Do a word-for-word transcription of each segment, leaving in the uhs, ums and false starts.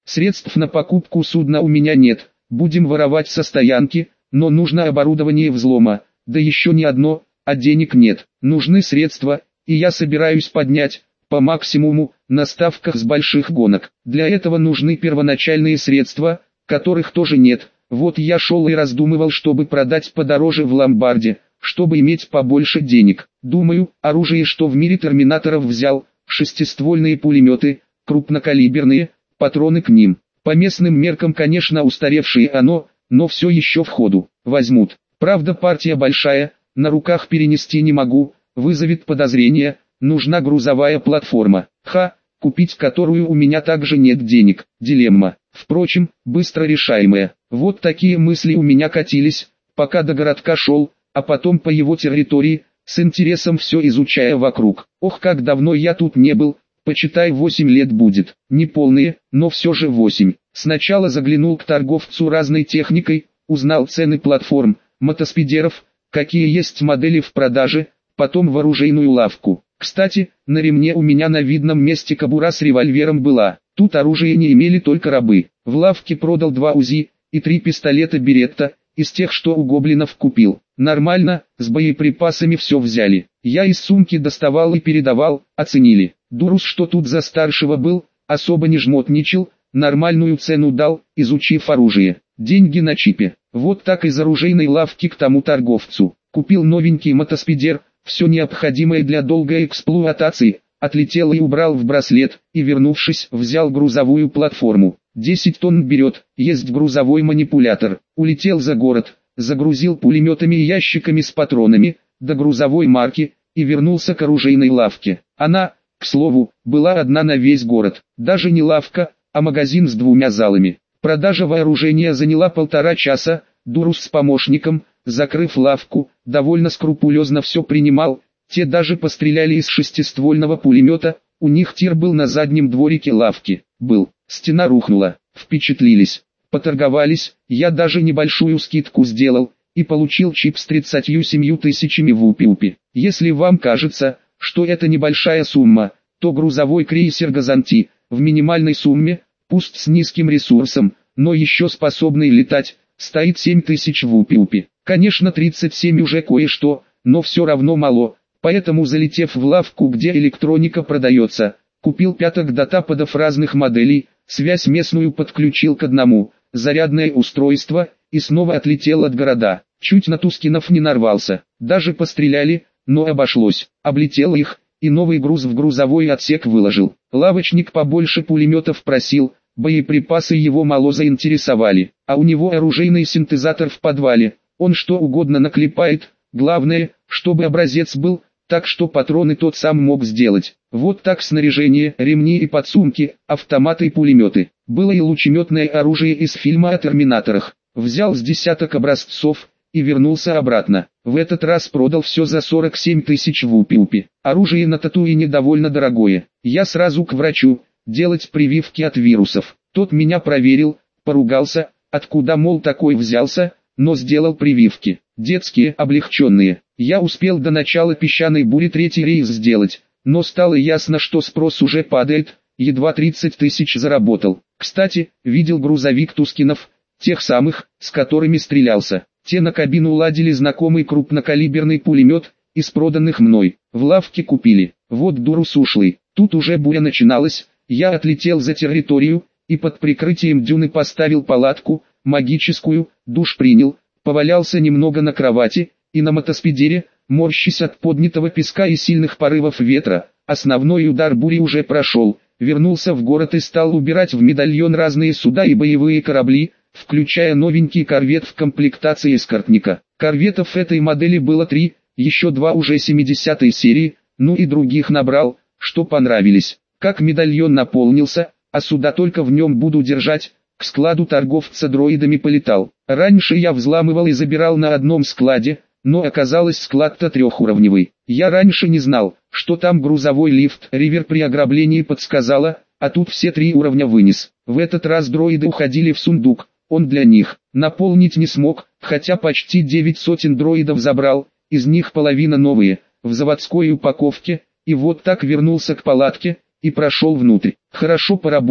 Средств на покупку судна у меня нет, будем воровать со стоянки, но нужно оборудование взлома, да еще не одно, а денег нет. Нужны средства, и я собираюсь поднять, по максимуму, на ставках с больших гонок. Для этого нужны первоначальные средства, которых тоже нет. Вот я шел и раздумывал, чтобы продать подороже в ломбарде, чтобы иметь побольше денег. Думаю, оружие, что в мире терминаторов взял, шестиствольные пулеметы, крупнокалиберные, патроны к ним. По местным меркам, конечно, устаревшие оно, но все еще в ходу. Возьмут. Правда, партия большая, на руках перенести не могу, вызовет подозрение, нужна грузовая платформа. Ха, купить которую у меня также нет денег. Дилемма. Впрочем, быстро решаемая. Вот такие мысли у меня катились, пока до городка шел, а потом по его территории, с интересом все изучая вокруг. Ох, как давно я тут не был, почитай, восемь лет будет. Не полные, но все же восемь. Сначала заглянул к торговцу разной техникой, узнал цены платформ, мотоспидеров, какие есть модели в продаже, потом в оружейную лавку. Кстати, на ремне у меня на видном месте кобура с револьвером была. Тут оружие не имели только рабы. В лавке продал два УЗИ и три пистолета Беретта, из тех, что у гоблинов купил. Нормально, с боеприпасами все взяли. Я из сумки доставал и передавал, оценили. Дурус, что тут за старшего был, особо не жмотничал, нормальную цену дал, изучив оружие. Деньги на чипе. Вот так из оружейной лавки к тому торговцу. Купил новенький мотоспидер, все необходимое для долгой эксплуатации. Отлетел и убрал в браслет, и вернувшись, взял грузовую платформу. десять тонн берет, есть грузовой манипулятор. Улетел за город, загрузил пулеметами и ящиками с патронами, до грузовой марки, и вернулся к оружейной лавке. Она, к слову, была одна на весь город. Даже не лавка, а магазин с двумя залами. Продажа вооружения заняла полтора часа. Дурус с помощником, закрыв лавку, довольно скрупулезно все принимал. Те даже постреляли из шестиствольного пулемета, у них тир был на заднем дворике лавки. Был, стена рухнула, впечатлились, поторговались, я даже небольшую скидку сделал, и получил чип с тридцатью семью тысячами в упи-упи. Если вам кажется, что это небольшая сумма, то грузовой крейсер «Газанти» в минимальной сумме, пусть с низким ресурсом, но еще способный летать, стоит семь тысяч в упи-упи. Конечно, тридцать семь уже кое-что, но все равно мало. Поэтому, залетев в лавку, где электроника продается, купил пяток датападов разных моделей, связь местную подключил к одному, зарядное устройство, и снова отлетел от города. Чуть на Тускинов не нарвался, даже постреляли, но обошлось. Облетел их, и новый груз в грузовой отсек выложил. Лавочник побольше пулеметов просил, боеприпасы его мало заинтересовали, а у него оружейный синтезатор в подвале, он что угодно наклепает, главное, чтобы образец был, так что патроны тот сам мог сделать. Вот так снаряжение, ремни и подсумки, автоматы и пулеметы. Было и лучеметное оружие из фильма о терминаторах. Взял с десяток образцов и вернулся обратно. В этот раз продал все за сорок семь тысяч в упи-упи. Оружие на Татуине довольно дорогое. Я сразу к врачу, делать прививки от вирусов. Тот меня проверил, поругался, откуда, мол, такой взялся, но сделал прививки. Детские, облегченные. Я успел до начала песчаной бури третий рейс сделать, но стало ясно, что спрос уже падает, едва тридцать тысяч заработал. Кстати, видел грузовик Тускинов, тех самых, с которыми стрелялся. Те на кабину ладили знакомый крупнокалиберный пулемет, из проданных мной. В лавке купили. Вот Дурус ушлый. Тут уже буря начиналась, я отлетел за территорию, и под прикрытием дюны поставил палатку, магическую, душ принял, повалялся немного на кровати, и на мотоспидере, морщась от поднятого песка и сильных порывов ветра, основной удар бури уже прошел, вернулся в город и стал убирать в медальон разные суда и боевые корабли, включая новенький корвет в комплектации эскортника. Корветов этой модели было три, еще два уже семидесятой серии, ну и других набрал, что понравились. Как медальон наполнился, а суда только в нем буду держать, к складу торговца дроидами полетал. Раньше я взламывал и забирал на одном складе, но оказалось склад-то трехуровневый. Я раньше не знал, что там грузовой лифт, Ривер при ограблении подсказала, а тут все три уровня вынес. В этот раз дроиды уходили в сундук, он для них. Наполнить не смог, хотя почти девять сотен дроидов забрал, из них половина новые, в заводской упаковке, и вот так вернулся к палатке, и прошел внутрь. Хорошо поработал,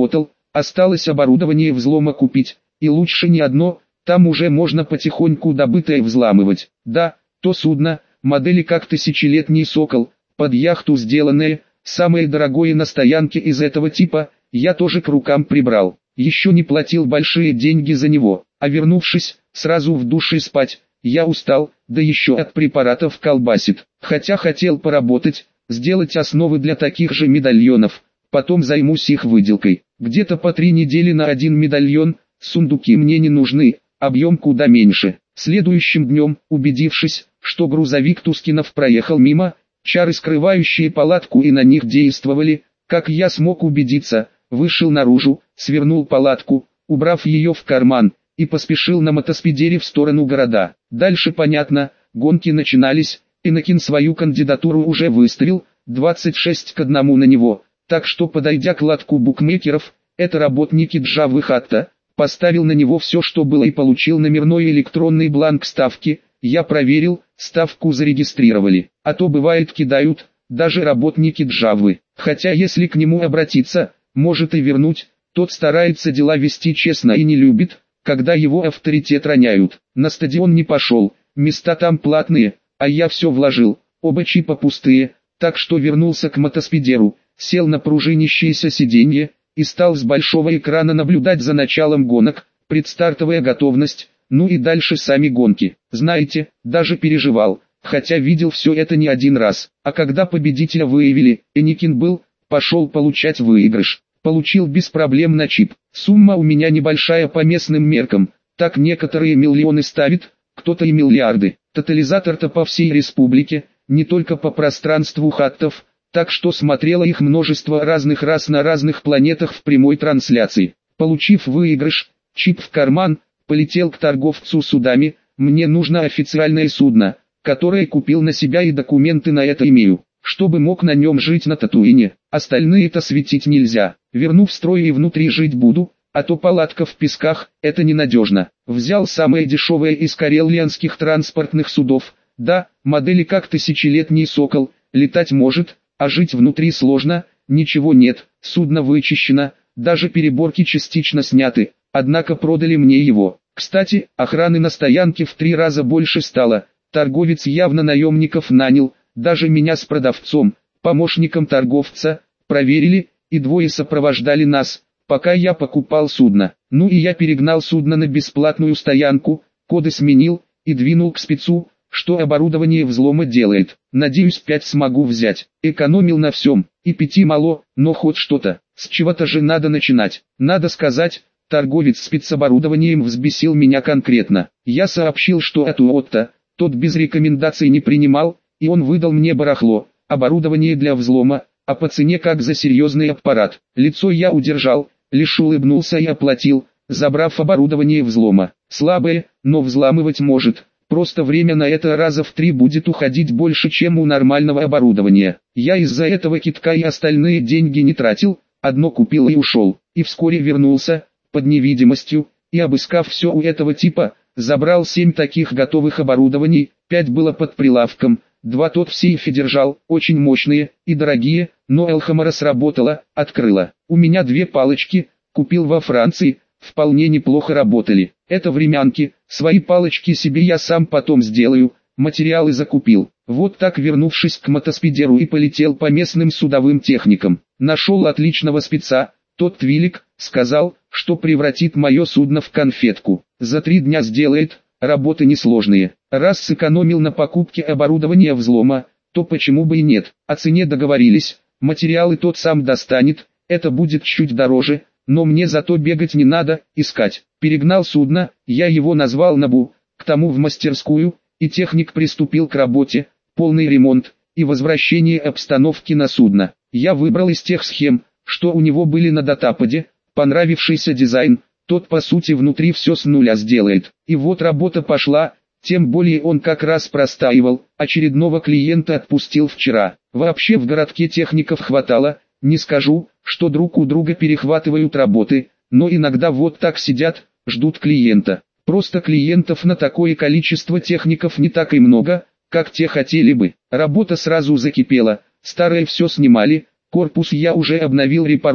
Осталось оборудование взлома купить, и лучше не одно, там уже можно потихоньку добытое взламывать. Да, то судно, модели как тысячелетний Сокол, под яхту сделанное, самое дорогое на стоянке из этого типа, я тоже к рукам прибрал. Еще не платил большие деньги за него, а вернувшись, сразу в душе спать. Я устал, да еще от препаратов колбасит. Хотя хотел поработать, сделать основы для таких же медальонов, потом займусь их выделкой. Где-то по три недели на один медальон, сундуки мне не нужны, объем куда меньше. Следующим днем, убедившись, что грузовик Тускинов проехал мимо, чары, скрывающие палатку, и на них действовали, как я смог убедиться, вышел наружу, свернул палатку, убрав ее в карман, и поспешил на мотоспедере в сторону города. Дальше понятно, гонки начинались, Иннокин свою кандидатуру уже выставил, двадцать шесть к одному на него, так что, подойдя к лотку букмекеров, это работники Джавы Хатта, поставил на него все, что было, и получил номерной электронный бланк ставки. Я проверил, ставку зарегистрировали, а то бывает кидают, даже работники Джавы, хотя если к нему обратиться, может и вернуть. Тот старается дела вести честно и не любит, когда его авторитет роняют. На стадион не пошел, места там платные, а я все вложил, оба чипа пустые, так что вернулся к мотоспедеру, сел на пружинящееся сиденье и стал с большого экрана наблюдать за началом гонок, предстартовая готовность, ну и дальше сами гонки. Знаете, даже переживал, хотя видел все это не один раз, а когда победителя выявили, Иннокин был, пошел получать выигрыш. Получил без проблем на чип. Сумма у меня небольшая по местным меркам, так некоторые миллионы ставят, кто-то и миллиарды. Тотализатор-то по всей республике, не только по пространству хаттов, так что смотрело их множество разных рас на разных планетах в прямой трансляции. Получив выигрыш, чип в карман, полетел к торговцу судами. Мне нужно официальное судно, которое купил на себя, и документы на это имею, чтобы мог на нем жить на Татуине. Остальные-то светить нельзя. Верну в строй и внутри жить буду, а то палатка в песках, это ненадежно. Взял самое дешевое из карелианских транспортных судов. Да, модели как тысячелетний Сокол, летать может, а жить внутри сложно, ничего нет, судно вычищено, даже переборки частично сняты, однако продали мне его. Кстати, охраны на стоянке в три раза больше стало, торговец явно наемников нанял, даже меня с продавцом, помощником торговца, проверили, и двое сопровождали нас, пока я покупал судно. Ну и я перегнал судно на бесплатную стоянку, коды сменил, и двинул к спецу, что оборудование взлома делает. Надеюсь, пять смогу взять. Экономил на всем, и пяти мало, но хоть что-то. С чего-то же надо начинать. Надо сказать, торговец спецоборудованием взбесил меня конкретно. Я сообщил, что от Уотта, тот без рекомендаций не принимал, и он выдал мне барахло, оборудование для взлома, а по цене как за серьезный аппарат. Лицо я удержал, лишь улыбнулся и оплатил, забрав оборудование взлома. Слабое, но взламывать может. Просто время на это раза в три будет уходить больше, чем у нормального оборудования. Я из-за этого китка и остальные деньги не тратил, одно купил и ушел. И вскоре вернулся, под невидимостью, и обыскав все у этого типа, забрал семь таких готовых оборудований, пять было под прилавком. Два тот в сейфе держал, очень мощные и дорогие, но Элхамара сработала, открыла. У меня две палочки, купил во Франции, вполне неплохо работали. Это времянки, свои палочки себе я сам потом сделаю, материалы закупил. Вот так, вернувшись к мотоспедеру, и полетел по местным судовым техникам. Нашел отличного спеца, тот Твилик, сказал, что превратит мое судно в конфетку. За три дня сделает, работы несложные. Раз сэкономил на покупке оборудования взлома, то почему бы и нет. О цене договорились, материалы тот сам достанет, это будет чуть дороже, но мне зато бегать не надо, искать. Перегнал судно, я его назвал Набу, к тому в мастерскую, и техник приступил к работе, полный ремонт и возвращение обстановки на судно. Я выбрал из тех схем, что у него были на датападе, понравившийся дизайн, тот по сути внутри все с нуля сделает. И вот работа пошла, тем более он как раз простаивал, очередного клиента отпустил вчера. Вообще в городке техников хватало, не скажу, что друг у друга перехватывают работы, но иногда вот так сидят, ждут клиента. Просто клиентов на такое количество техников не так и много, как те хотели бы. Работа сразу закипела, старое все снимали, корпус я уже обновил репаро,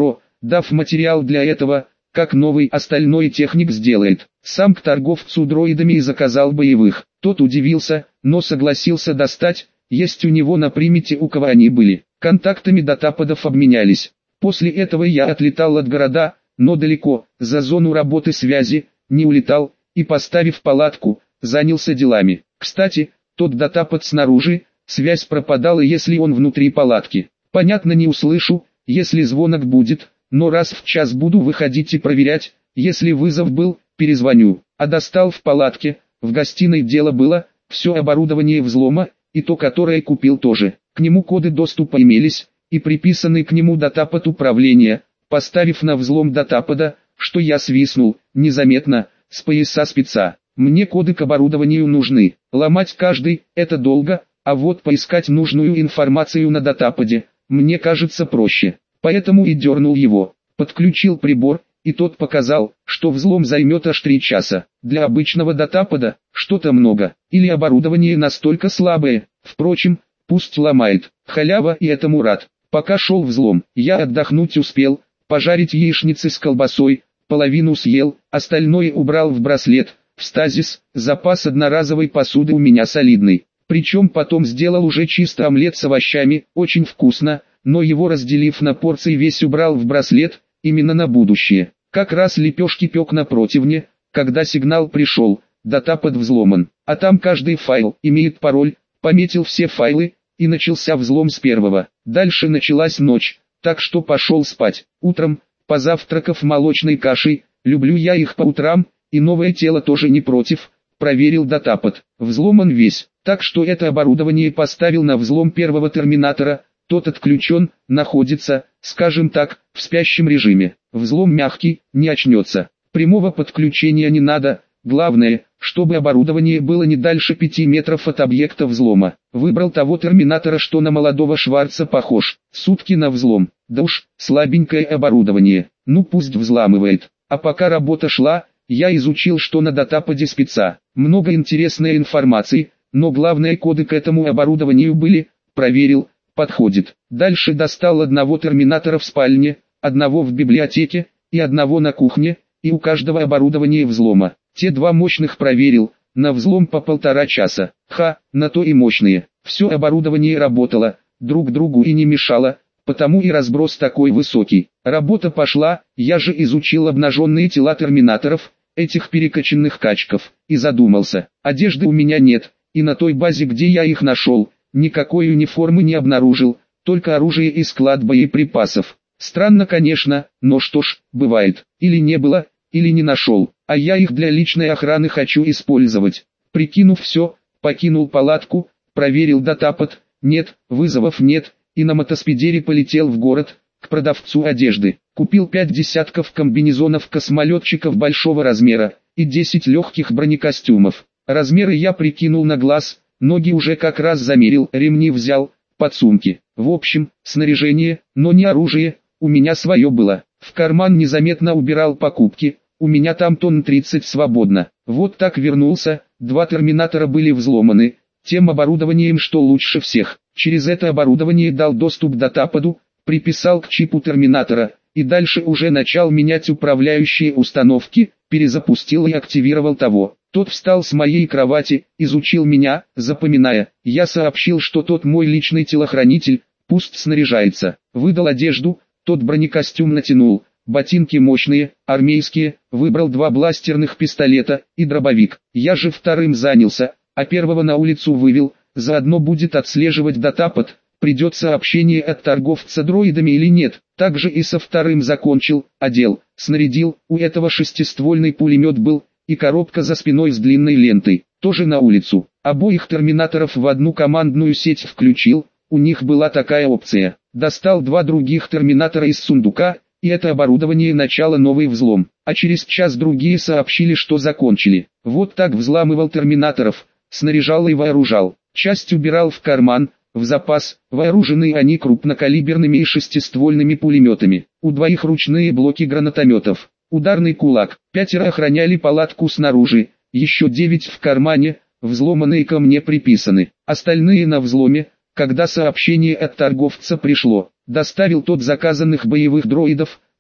дав материал для этого, как новый остальной техник сделает. Сам к торговцу дроидами и заказал боевых. Тот удивился, но согласился достать, есть у него на примете, у кого они были. Контактами датаподов обменялись. После этого я отлетал от города, но далеко, за зону работы связи, не улетал, и, поставив палатку, занялся делами. Кстати, тот датапод снаружи, связь пропадала, если он внутри палатки. Понятно, не услышу, если звонок будет, но раз в час буду выходить и проверять, если вызов был, перезвоню. А достал в палатке, в гостиной дело было, все оборудование взлома, и то, которое купил тоже. К нему коды доступа имелись, и приписанный к нему датапод управления. Поставив на взлом датапода, что я свистнул, незаметно, с пояса спеца. Мне коды к оборудованию нужны. Ломать каждый, это долго, а вот поискать нужную информацию на датаподе, мне кажется проще. Поэтому и дернул его. Подключил прибор, и тот показал, что взлом займет аж три часа. Для обычного датапода, что-то много, или оборудование настолько слабое. Впрочем, пусть ломает. Халява, и этому рад. Пока шел взлом, я отдохнуть успел, пожарить яичницы с колбасой, половину съел, остальное убрал в браслет, в стазис. Запас одноразовой посуды у меня солидный. Причем потом сделал уже чисто омлет с овощами, очень вкусно, но его, разделив на порции, весь убрал в браслет, именно на будущее. Как раз лепешки пек на противне, когда сигнал пришел, датапод взломан, а там каждый файл имеет пароль, пометил все файлы, и начался взлом с первого. Дальше началась ночь, так что пошел спать. Утром, позавтракав молочной кашей, люблю я их по утрам, и новое тело тоже не против, проверил датапод. Взломан весь, так что это оборудование поставил на взлом первого терминатора. Тот отключен, находится, скажем так, в спящем режиме. Взлом мягкий, не очнется. Прямого подключения не надо, главное, чтобы оборудование было не дальше пяти метров от объекта взлома. Выбрал того терминатора, что на молодого Шварца похож. Сутки на взлом. Да уж, слабенькое оборудование. Ну пусть взламывает. А пока работа шла, я изучил, что на датаподе спеца. Много интересной информации, но главные коды к этому оборудованию были, проверил. Подходит. Дальше достал одного терминатора в спальне, одного в библиотеке, и одного на кухне, и у каждого оборудование взлома. Те два мощных проверил, на взлом по полтора часа. Ха, на то и мощные. Все оборудование работало, друг другу и не мешало, потому и разброс такой высокий. Работа пошла, я же изучил обнаженные тела терминаторов, этих перекачанных качков, и задумался. Одежды у меня нет, и на той базе, где я их нашел, никакой униформы не обнаружил, только оружие и склад боеприпасов. Странно, конечно, но что ж, бывает. Или не было, или не нашел, а я их для личной охраны хочу использовать. Прикинув все, покинул палатку, проверил датапод, нет, вызовов нет, и на мотоспедере полетел в город, к продавцу одежды. Купил пять десятков комбинезонов космолетчиков большого размера, и десять легких бронекостюмов. Размеры я прикинул на глаз, ноги уже как раз замерил, ремни взял, подсумки. В общем, снаряжение, но не оружие, у меня свое было. В карман незаметно убирал покупки, у меня там тонн тридцать свободно. Вот так вернулся, два терминатора были взломаны, тем оборудованием, что лучше всех. Через это оборудование дал доступ к датаподу, приписал к чипу терминатора, и дальше уже начал менять управляющие установки, перезапустил и активировал того. Тот встал с моей кровати, изучил меня, запоминая. Я сообщил, что тот мой личный телохранитель, пусть снаряжается. Выдал одежду, тот бронекостюм натянул, ботинки мощные, армейские, выбрал два бластерных пистолета и дробовик. Я же вторым занялся, а первого на улицу вывел, заодно будет отслеживать датапод, придет сообщение от торговца дроидами или нет. Также и со вторым закончил, одел, снарядил, у этого шестиствольный пулемет был, и коробка за спиной с длинной лентой, тоже на улицу. Обоих терминаторов в одну командную сеть включил, у них была такая опция. Достал два других терминатора из сундука, и это оборудование начало новый взлом. А через час другие сообщили, что закончили. Вот так взламывал терминаторов, снаряжал и вооружал. Часть убирал в карман, в запас, вооружены они крупнокалиберными и шестиствольными пулеметами. У двоих ручные блоки гранатометов. Ударный кулак. Пятеро охраняли палатку снаружи, еще девять в кармане, взломанные ко мне приписаны. Остальные на взломе, когда сообщение от торговца пришло. Доставил тот заказанных боевых дроидов,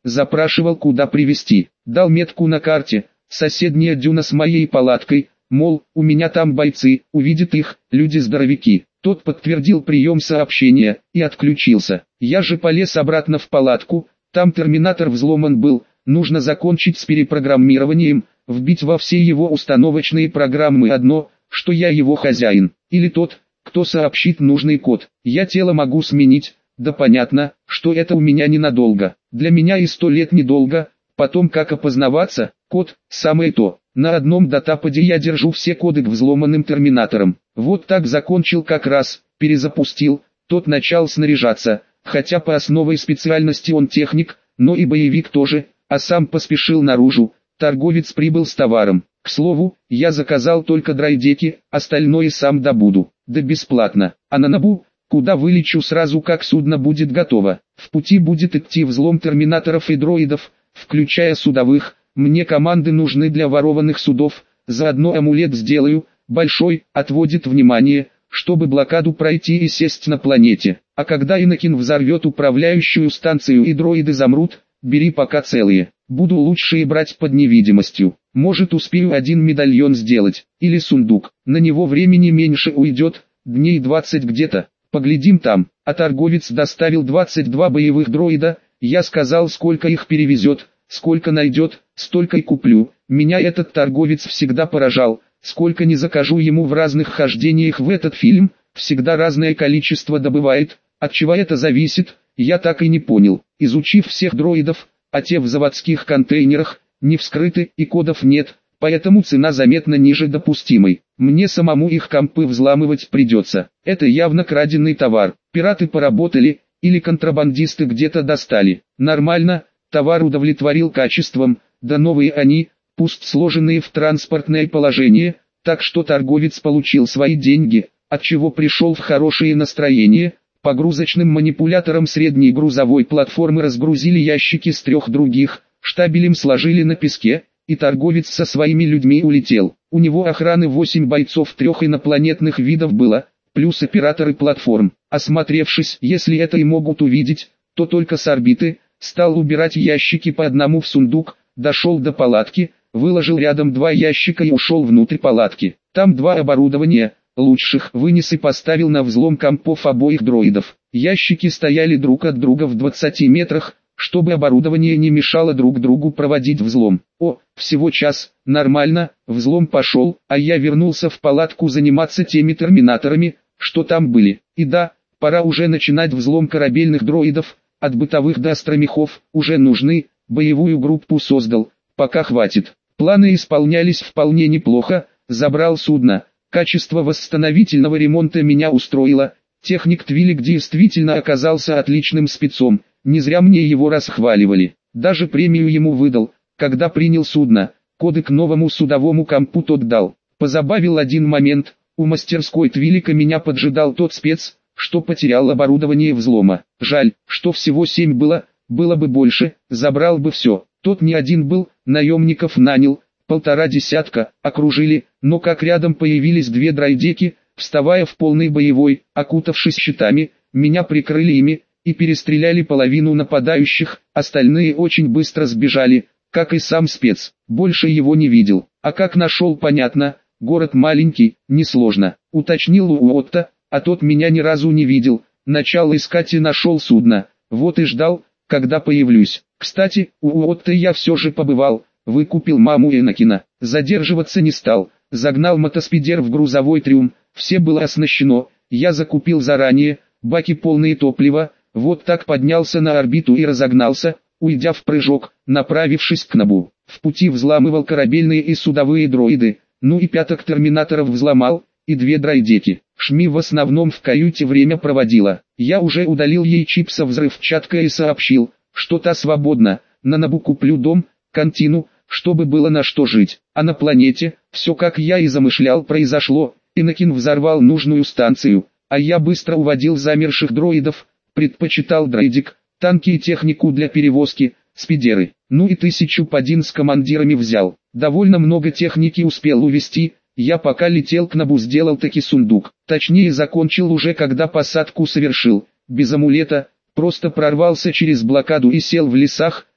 запрашивал, куда привезти. Дал метку на карте, соседняя дюна с моей палаткой, мол, у меня там бойцы, увидят их, люди-здоровяки. Тот подтвердил прием сообщения и отключился. Я же полез обратно в палатку, там терминатор взломан был, нужно закончить с перепрограммированием, вбить во все его установочные программы одно, что я его хозяин, или тот, кто сообщит нужный код. Я тело могу сменить, да понятно, что это у меня ненадолго. Для меня и сто лет недолго, потом как опознаваться, код, самое то. На одном датападе я держу все коды к взломанным терминаторам. Вот так закончил как раз, перезапустил, тот начал снаряжаться, хотя по основной специальности он техник, но и боевик тоже, а сам поспешил наружу. Торговец прибыл с товаром. К слову, я заказал только драйдеки, остальное сам добуду, да бесплатно. А на Набу, куда вылечу сразу как судно будет готово. В пути будет идти взлом терминаторов и дроидов, включая судовых. Мне команды нужны для ворованных судов, заодно амулет сделаю, большой, отводит внимание, чтобы блокаду пройти и сесть на планете. А когда Иннокин взорвет управляющую станцию и дроиды замрут, бери пока целые. Буду лучшие брать под невидимостью. Может, успею один медальон сделать, или сундук. На него времени меньше уйдет, дней двадцать где-то. Поглядим там. А торговец доставил двадцать два боевых дроида. Я сказал, сколько их перевезет, сколько найдет, столько и куплю. Меня этот торговец всегда поражал. Сколько не закажу ему в разных хождениях в этот фильм, всегда разное количество добывает. От чего это зависит, я так и не понял. Изучив всех дроидов, а те в заводских контейнерах, не вскрыты и кодов нет, поэтому цена заметно ниже допустимой. Мне самому их компы взламывать придется. Это явно краденый товар. Пираты поработали, или контрабандисты где-то достали. Нормально, товар удовлетворил качеством, да новые они, пусть сложенные в транспортное положение, так что торговец получил свои деньги, от чего пришел в хорошее настроение. Погрузочным манипулятором средней грузовой платформы разгрузили ящики с трех других, штабелем сложили на песке, и торговец со своими людьми улетел. У него охраны восемь бойцов трех инопланетных видов было, плюс операторы платформ. Осмотревшись, если это и могут увидеть, то только с орбиты, стал убирать ящики по одному в сундук, дошел до палатки, выложил рядом два ящика и ушел внутрь палатки. Там два оборудования, лучших, вынес и поставил на взлом компов обоих дроидов. Ящики стояли друг от друга в двадцати метрах, чтобы оборудование не мешало друг другу проводить взлом. О, всего час, нормально, взлом пошел, а я вернулся в палатку заниматься теми терминаторами, что там были. И да, пора уже начинать взлом корабельных дроидов, от бытовых до астромехов, уже нужны, боевую группу создал, пока хватит. Планы исполнялись вполне неплохо, забрал судно. Качество восстановительного ремонта меня устроило, техник Твилик действительно оказался отличным спецом, не зря мне его расхваливали, даже премию ему выдал, когда принял судно, коды к новому судовому компу тот дал. Позабавил один момент, у мастерской Твилика меня поджидал тот спец, что потерял оборудование взлома. Жаль, что всего семь было, было бы больше, забрал бы все, тот не один был, наемников нанял. Полтора десятка, окружили, но как рядом появились две драйдеки, вставая в полный боевой, окутавшись щитами, меня прикрыли ими, и перестреляли половину нападающих, остальные очень быстро сбежали, как и сам спец, больше его не видел, а как нашел понятно, город маленький, несложно, уточнил у Отто, а тот меня ни разу не видел, начал искать и нашел судно, вот и ждал, когда появлюсь. Кстати, у Отто я все же побывал. Выкупил маму Иннокина, задерживаться не стал, загнал мотоспидер в грузовой трюм, все было оснащено, я закупил заранее, баки полные топлива, вот так поднялся на орбиту и разогнался, уйдя в прыжок, направившись к Набу. В пути взламывал корабельные и судовые дроиды, ну и пяток терминаторов взломал, и две драйдеки. Шми в основном в каюте время проводила, я уже удалил ей чип со взрывчаткой и сообщил, что та свободна, на Набу куплю дом, контину, чтобы было на что жить, а на планете, все как я и замышлял произошло, Иннокин взорвал нужную станцию, а я быстро уводил замерших дроидов, предпочитал дроидик, танки и технику для перевозки, спидеры, ну и тысячу падин с командирами взял, довольно много техники успел увезти, я пока летел к Набу сделал таки сундук, точнее закончил уже когда посадку совершил, без амулета, просто прорвался через блокаду и сел в лесах,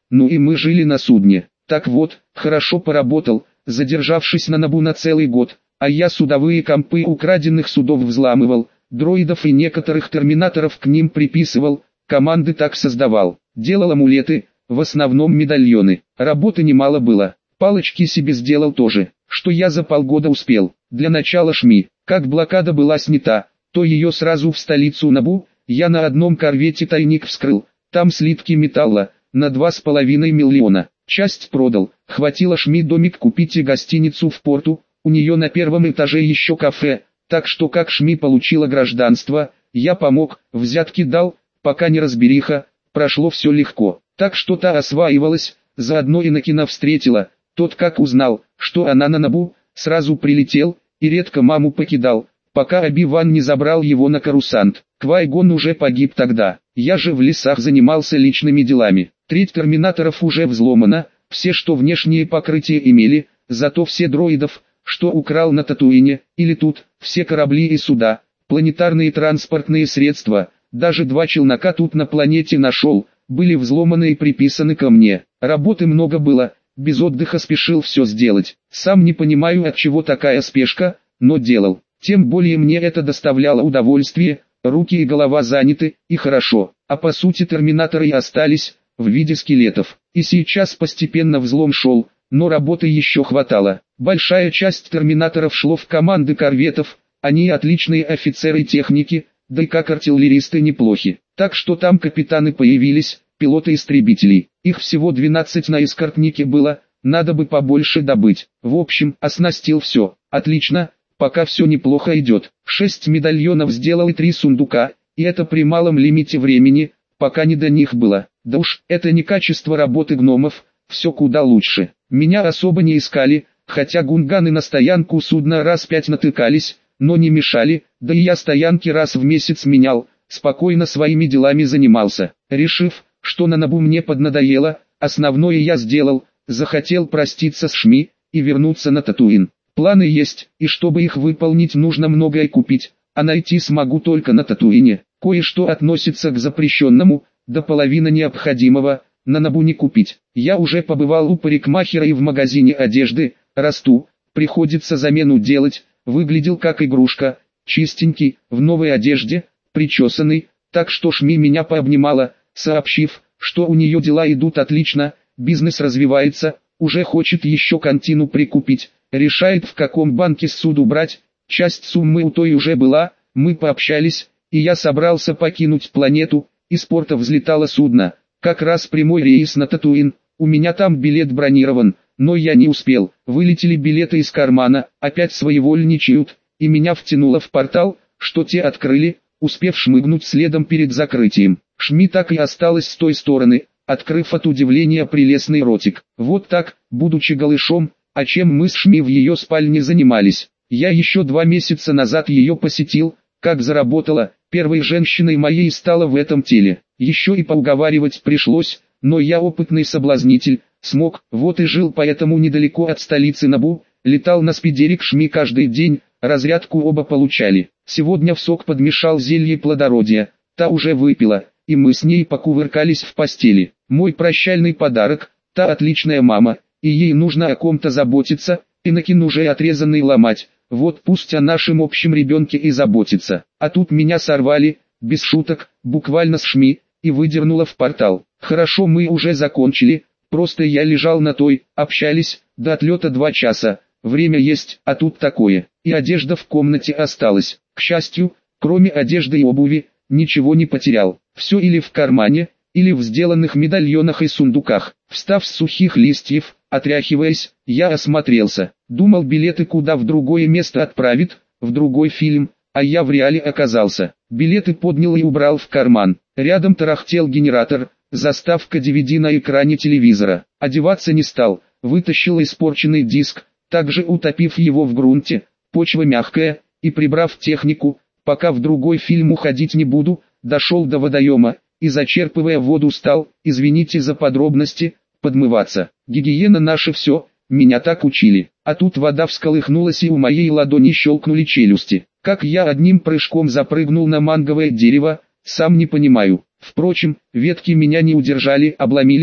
ну и мы жили на судне. Так вот, хорошо поработал, задержавшись на Набу на целый год, а я судовые компы украденных судов взламывал, дроидов и некоторых терминаторов к ним приписывал, команды так создавал, делал амулеты, в основном медальоны. Работы немало было, палочки себе сделал тоже, что я за полгода успел. Для начала ШМИ, как блокада была снята, то ее сразу в столицу Набу, я на одном корвете тайник вскрыл, там слитки металла, на два с половиной миллиона. Часть продал, хватило ШМИ домик купить и гостиницу в порту, у нее на первом этаже еще кафе, так что как ШМИ получила гражданство, я помог, взятки дал, пока не разбериха, прошло все легко. Так что та осваивалась, заодно и Накина встретила, тот как узнал, что она на Набу, сразу прилетел, и редко маму покидал, пока Оби-Ван не забрал его на Корусант. Квай-Гон уже погиб тогда, я же в лесах занимался личными делами. Треть терминаторов уже взломана, все что внешнее покрытие имели, зато все дроидов, что украл на Татуине, или тут, все корабли и суда, планетарные транспортные средства, даже два челнока тут на планете нашел, были взломаны и приписаны ко мне. Работы много было, без отдыха спешил все сделать. Сам не понимаю, от чего такая спешка, но делал. Тем более мне это доставляло удовольствие, руки и голова заняты, и хорошо. А по сути терминаторы и остались, в виде скелетов. И сейчас постепенно взлом шел, но работы еще хватало. Большая часть терминаторов шло в команды корветов, они отличные офицеры техники, да и как артиллеристы неплохи. Так что там капитаны появились, пилоты истребителей. Их всего двенадцать на эскортнике было, надо бы побольше добыть. В общем, оснастил все. Отлично, пока все неплохо идет. Шесть медальонов сделал и три сундука, и это при малом лимите времени, пока не до них было. Да уж, это не качество работы гномов, все куда лучше. Меня особо не искали, хотя гунганы на стоянку судна раз пять натыкались, но не мешали, да и я стоянки раз в месяц менял, спокойно своими делами занимался. Решив, что на Набу мне поднадоело, основное я сделал, захотел проститься с ШМИ и вернуться на Татуин. Планы есть, и чтобы их выполнить нужно многое купить, а найти смогу только на Татуине. Кое-что относится к запрещенному, до половины необходимого, на Набу не купить. Я уже побывал у парикмахера и в магазине одежды, расту, приходится замену делать, выглядел как игрушка, чистенький, в новой одежде, причесанный, так что ШМИ меня пообнимала, сообщив, что у нее дела идут отлично, бизнес развивается, уже хочет еще контину прикупить, решает в каком банке ссуду брать, часть суммы у той уже была, мы пообщались, и я собрался покинуть планету, из порта взлетало судно, как раз прямой рейс на Татуин, у меня там билет бронирован, но я не успел, вылетели билеты из кармана, опять своевольничают, и меня втянуло в портал, что те открыли, успев шмыгнуть следом перед закрытием. ШМИ так и осталась с той стороны, открыв от удивления прелестный ротик. Вот так, будучи голышом, а чем мы с ШМИ в ее спальне занимались. Я еще два месяца назад ее посетил, как заработала, первой женщиной моей стала в этом теле. Еще и поуговаривать пришлось, но я опытный соблазнитель, смог, вот и жил поэтому недалеко от столицы Набу, летал на спидере к ШМИ каждый день, разрядку оба получали. Сегодня в сок подмешал зелье плодородия, та уже выпила, и мы с ней покувыркались в постели. Мой прощальный подарок, та отличная мама, и ей нужно о ком-то заботиться, и накин уже отрезанный ломать, вот пусть о нашем общем ребенке и заботится. А тут меня сорвали, без шуток, буквально с ШМИ, и выдернуло в портал. Хорошо, мы уже закончили, просто я лежал на той, общались, до отлета два часа, время есть, а тут такое, и одежда в комнате осталась. К счастью, кроме одежды и обуви, ничего не потерял, все или в кармане, или в сделанных медальонах и сундуках. Встав с сухих листьев, отряхиваясь, я осмотрелся, думал билеты куда в другое место отправит, в другой фильм, а я в реале оказался. Билеты поднял и убрал в карман, рядом тарахтел генератор, заставка ди ви ди на экране телевизора. Одеваться не стал, вытащил испорченный диск, также утопив его в грунте, почва мягкая, и прибрав технику, пока в другой фильм уходить не буду, дошел до водоема, и зачерпывая воду стал, извините за подробности, подмываться. Гигиена наше все, меня так учили, а тут вода всколыхнулась и у моей ладони щелкнули челюсти. Как я одним прыжком запрыгнул на манговое дерево, сам не понимаю. Впрочем, ветки меня не удержали, обломились,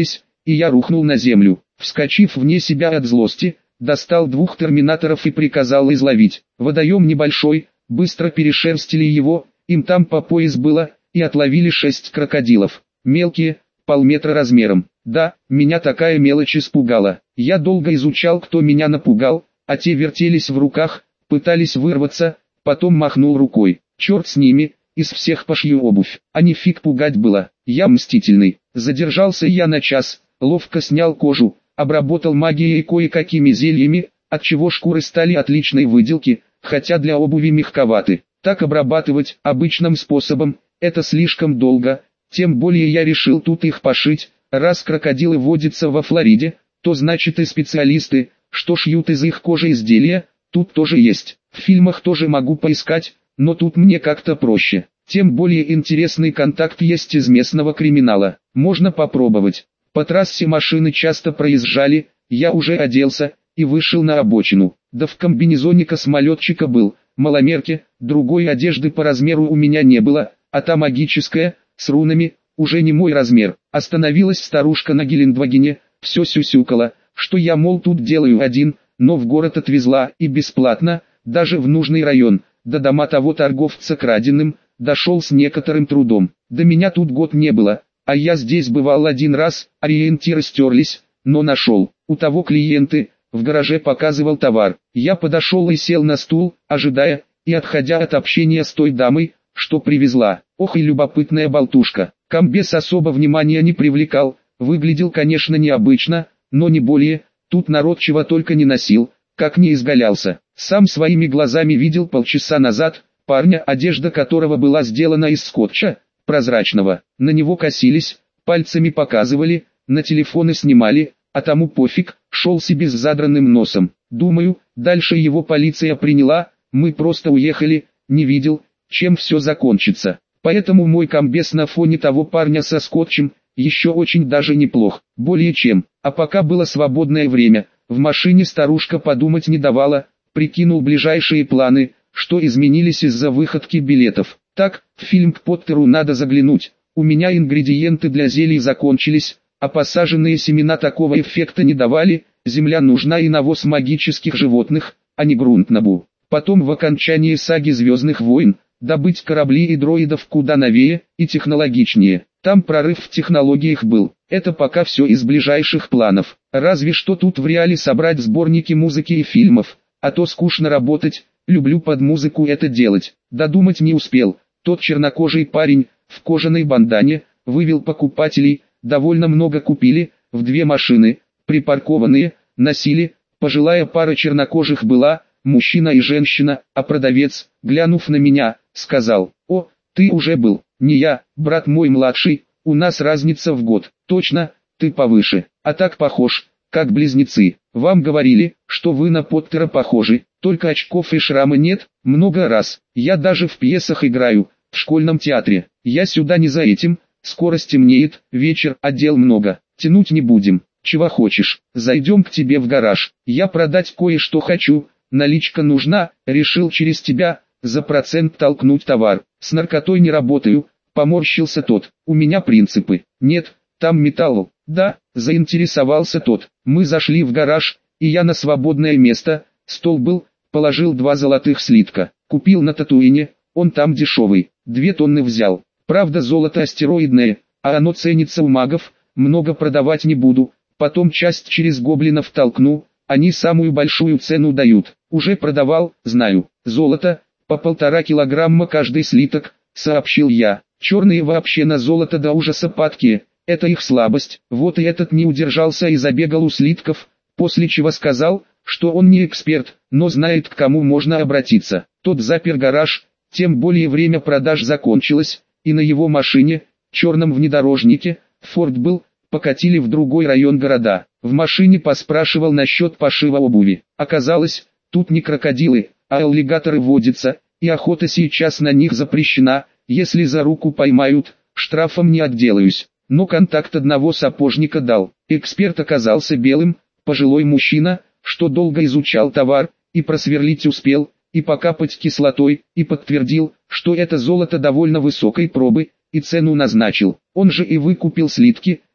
и я рухнул на землю. Вскочив вне себя от злости, достал двух терминаторов и приказал изловить. Водоем небольшой, быстро перешерстили его, им там по пояс было, и отловили шесть крокодилов. Мелкие, полметра размером. Да, меня такая мелочь испугала. Я долго изучал, кто меня напугал, а те вертелись в руках, пытались вырваться, потом махнул рукой. Черт с ними, из всех пошью обувь. А не фиг пугать было. Я мстительный. Задержался я на час, ловко снял кожу, обработал магией и кое-какими зельями, отчего шкуры стали отличной выделки, хотя для обуви мягковаты. Так обрабатывать обычным способом, это слишком долго, тем более я решил тут их пошить. Раз крокодилы водятся во Флориде, то значит и специалисты, что шьют из их кожи изделия, тут тоже есть. В фильмах тоже могу поискать, но тут мне как-то проще. Тем более интересный контакт есть из местного криминала. Можно попробовать. По трассе машины часто проезжали, я уже оделся и вышел на обочину. Да в комбинезоне космолетчика был, маломерке, другой одежды по размеру у меня не было, а та магическая, с рунами, уже не мой размер. Остановилась старушка на Гелендвагене, все сюсюкала, что я мол тут делаю один, но в город отвезла и бесплатно, даже в нужный район, до дома того торговца краденым, дошел с некоторым трудом. До меня тут год не было, а я здесь бывал один раз, ориентиры стерлись, но нашел. У того клиенты, в гараже показывал товар. Я подошел и сел на стул, ожидая, и отходя от общения с той дамой, что привезла. Ох и любопытная болтушка. Комбез особо внимания не привлекал, выглядел конечно необычно, но не более, тут народ чего только не носил, как не изгалялся. Сам своими глазами видел полчаса назад, парня, одежда которого была сделана из скотча, прозрачного. На него косились, пальцами показывали, на телефоны снимали, а тому пофиг, шел себе с задранным носом. Думаю, дальше его полиция приняла, мы просто уехали, не видел, чем все закончится. Поэтому мой комбез на фоне того парня со скотчем, еще очень даже неплох, более чем. А пока было свободное время, в машине старушка подумать не давала, прикинул ближайшие планы, что изменились из-за выходки билетов. Так, в фильм к Поттеру надо заглянуть, у меня ингредиенты для зелий закончились, а посаженные семена такого эффекта не давали, земля нужна и навоз магических животных, а не грунтнабу. Потом в окончании саги «Звездных войн» добыть корабли и дроидов куда новее и технологичнее. Там прорыв в технологиях был. Это пока все из ближайших планов. Разве что тут в реале собрать сборники музыки и фильмов, а то скучно работать, люблю под музыку это делать. Додумать не успел. Тот чернокожий парень, в кожаной бандане, вывел покупателей, довольно много купили, в две машины, припаркованные, носили, пожилая пара чернокожих была, мужчина и женщина, а продавец, глянув на меня, сказал: «О, ты уже был, не я, брат мой младший, у нас разница в год, точно, ты повыше, а так похож, как близнецы. Вам говорили, что вы на Поттера похожи, только очков и шрама нет, много раз, я даже в пьесах играю, в школьном театре, я сюда не за этим, скоро стемнеет, вечер, а дел много, тянуть не будем, чего хочешь, зайдем к тебе в гараж, я продать кое-что хочу, наличка нужна, решил через тебя, за процент толкнуть товар, с наркотой не работаю, поморщился тот, у меня принципы, нет, там металл, да, заинтересовался тот, мы зашли в гараж, и я на свободное место, стол был, положил два золотых слитка, купил на Татуине, он там дешевый, две тонны взял, правда золото астероидное, а оно ценится у магов, много продавать не буду, потом часть через гоблинов толкну, они самую большую цену дают, уже продавал, знаю, золото, по полтора килограмма каждый слиток, сообщил я, черные вообще на золото до ужаса падки, это их слабость, вот и этот не удержался и забегал у слитков, после чего сказал, что он не эксперт, но знает, к кому можно обратиться. Тот запер гараж, тем более время продаж закончилось, и на его машине, черном внедорожнике, Форд был, покатили в другой район города. В машине поспрашивал насчет пошива обуви. Оказалось, тут не крокодилы, а аллигаторы водятся, и охота сейчас на них запрещена, если за руку поймают, штрафом не отделаюсь. Но контакт одного сапожника дал. Эксперт оказался белым, пожилой мужчина, что долго изучал товар, и просверлить успел, и покапать кислотой, и подтвердил, что это золото довольно высокой пробы, и цену назначил. Он же и выкупил слитки,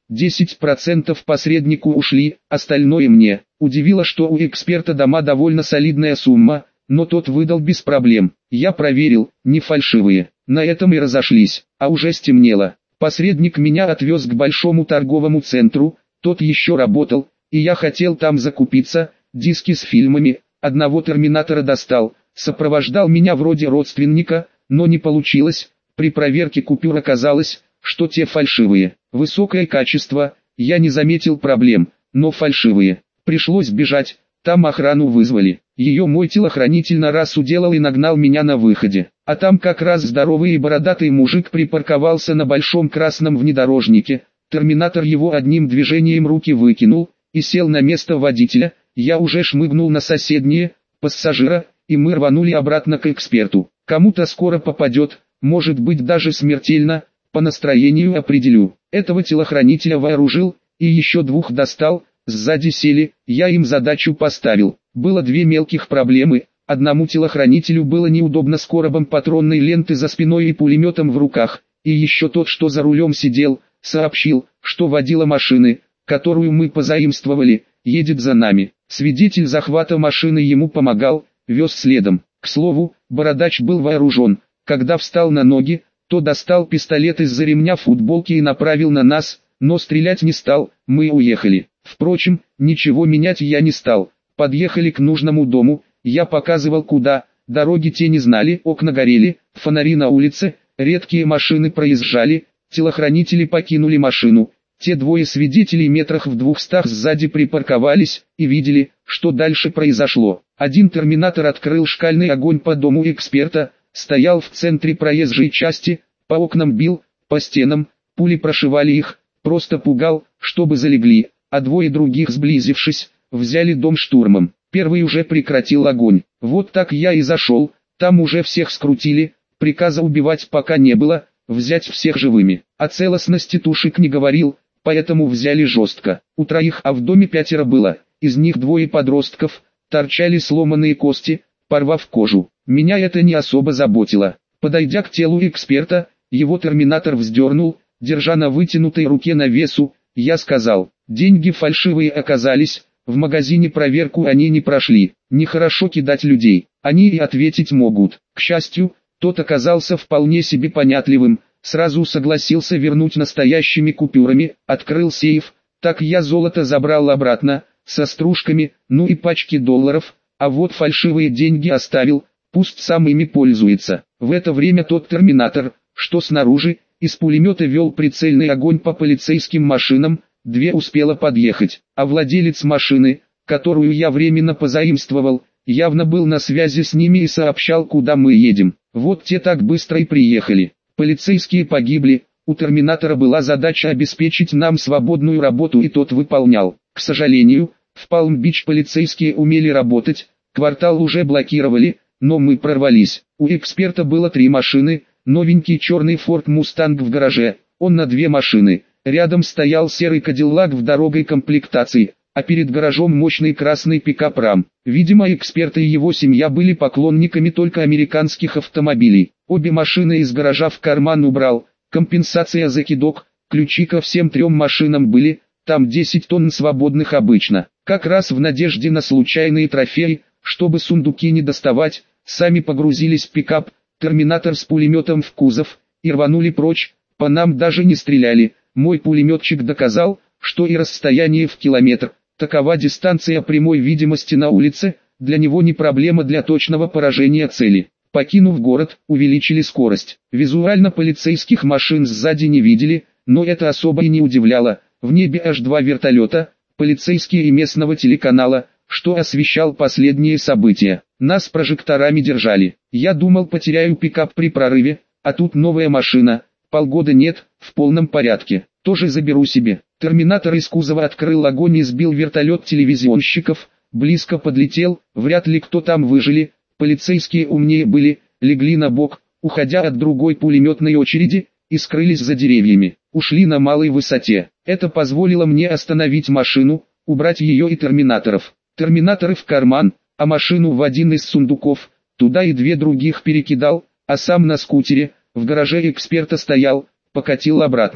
десять процентов посреднику ушли, остальное мне. Удивило, что у эксперта дома довольно солидная сумма, но тот выдал без проблем. Я проверил, не фальшивые. На этом и разошлись, а уже стемнело. Посредник меня отвез к большому торговому центру, тот еще работал, и я хотел там закупиться, диски с фильмами, одного терминатора достал, сопровождал меня вроде родственника, но не получилось, при проверке купюр оказалось, что те фальшивые. Высокое качество, я не заметил проблем, но фальшивые. Пришлось бежать, там охрану вызвали. Ее мой телохранитель на раз уделал и нагнал меня на выходе. А там как раз здоровый и бородатый мужик припарковался на большом красном внедорожнике. Терминатор его одним движением руки выкинул и сел на место водителя. Я уже шмыгнул на соседнее, пассажира, и мы рванули обратно к эксперту. Кому-то скоро попадет, может быть даже смертельно, по настроению определю. Этого телохранителя вооружил, и еще двух достал, сзади сели, я им задачу поставил. Было две мелких проблемы, одному телохранителю было неудобно с коробом патронной ленты за спиной и пулеметом в руках, и еще тот, что за рулем сидел, сообщил, что водила машины, которую мы позаимствовали, едет за нами. Свидетель захвата машины ему помогал, вез следом. К слову, бородач был вооружен. Когда встал на ноги, то достал пистолет из-за ремня футболки и направил на нас, но стрелять не стал, мы уехали. Впрочем, ничего менять я не стал. Подъехали к нужному дому, я показывал куда, дороги те не знали, окна горели, фонари на улице, редкие машины проезжали, телохранители покинули машину. Те двое свидетелей метрах в двухстах сзади припарковались и видели, что дальше произошло. Один терминатор открыл шкальный огонь по дому эксперта, стоял в центре проезжей части, по окнам бил, по стенам, пули прошивали их, просто пугал, чтобы залегли, а двое других, сблизившись, взяли дом штурмом. Первый уже прекратил огонь. Вот так я и зашел, там уже всех скрутили, приказа убивать пока не было, взять всех живыми. О целостности тушек не говорил, поэтому взяли жестко. У троих, а в доме пятеро было, из них двое подростков, торчали сломанные кости, порвав кожу. Меня это не особо заботило. Подойдя к телу эксперта, его терминатор вздернул, держа на вытянутой руке навесу, я сказал, деньги фальшивые оказались, в магазине проверку они не прошли, нехорошо кидать людей, они и ответить могут. К счастью, тот оказался вполне себе понятливым, сразу согласился вернуть настоящими купюрами, открыл сейф, так я золото забрал обратно, со стружками, ну и пачки долларов, а вот фальшивые деньги оставил, пусть сам ими пользуется. В это время тот терминатор, что снаружи, из пулемета вел прицельный огонь по полицейским машинам, две успела подъехать, а владелец машины, которую я временно позаимствовал, явно был на связи с ними и сообщал, куда мы едем. Вот те так быстро и приехали. Полицейские погибли, у терминатора была задача обеспечить нам свободную работу, и тот выполнял. К сожалению, в Палм-Бич полицейские умели работать, квартал уже блокировали, но мы прорвались. У эксперта было три машины, новенький черный Ford Mustang в гараже, он на две машины. Рядом стоял серый Кадиллак в дорогой комплектации, а перед гаражом мощный красный пикап Рам. Видимо, эксперт и его семья были поклонниками только американских автомобилей. Обе машины из гаража в карман убрал, компенсация за кидок, ключи ко всем трем машинам были, там десять тонн свободных обычно. Как раз в надежде на случайные трофеи, чтобы сундуки не доставать, сами погрузились в пикап, терминатор с пулеметом в кузов, и рванули прочь, по нам даже не стреляли. Мой пулеметчик доказал, что и расстояние в километр, такова дистанция прямой видимости на улице, для него не проблема для точного поражения цели. Покинув город, увеличили скорость. Визуально полицейских машин сзади не видели, но это особо и не удивляло. В небе аж два вертолета, полицейские и местного телеканала, что освещал последние события. Нас прожекторами держали. Я думал, потеряю пикап при прорыве, а тут новая машина. Полгода нет, в полном порядке. Тоже заберу себе. Терминатор из кузова открыл огонь и сбил вертолет телевизионщиков. Близко подлетел, вряд ли кто там выжили. Полицейские умнее были, легли на бок, уходя от другой пулеметной очереди, и скрылись за деревьями. Ушли на малой высоте. Это позволило мне остановить машину, убрать ее и терминаторов. Терминаторы в карман, а машину в один из сундуков. Туда и две других перекидал, а сам на скутере, в гараже эксперта стоял, покатил обратно.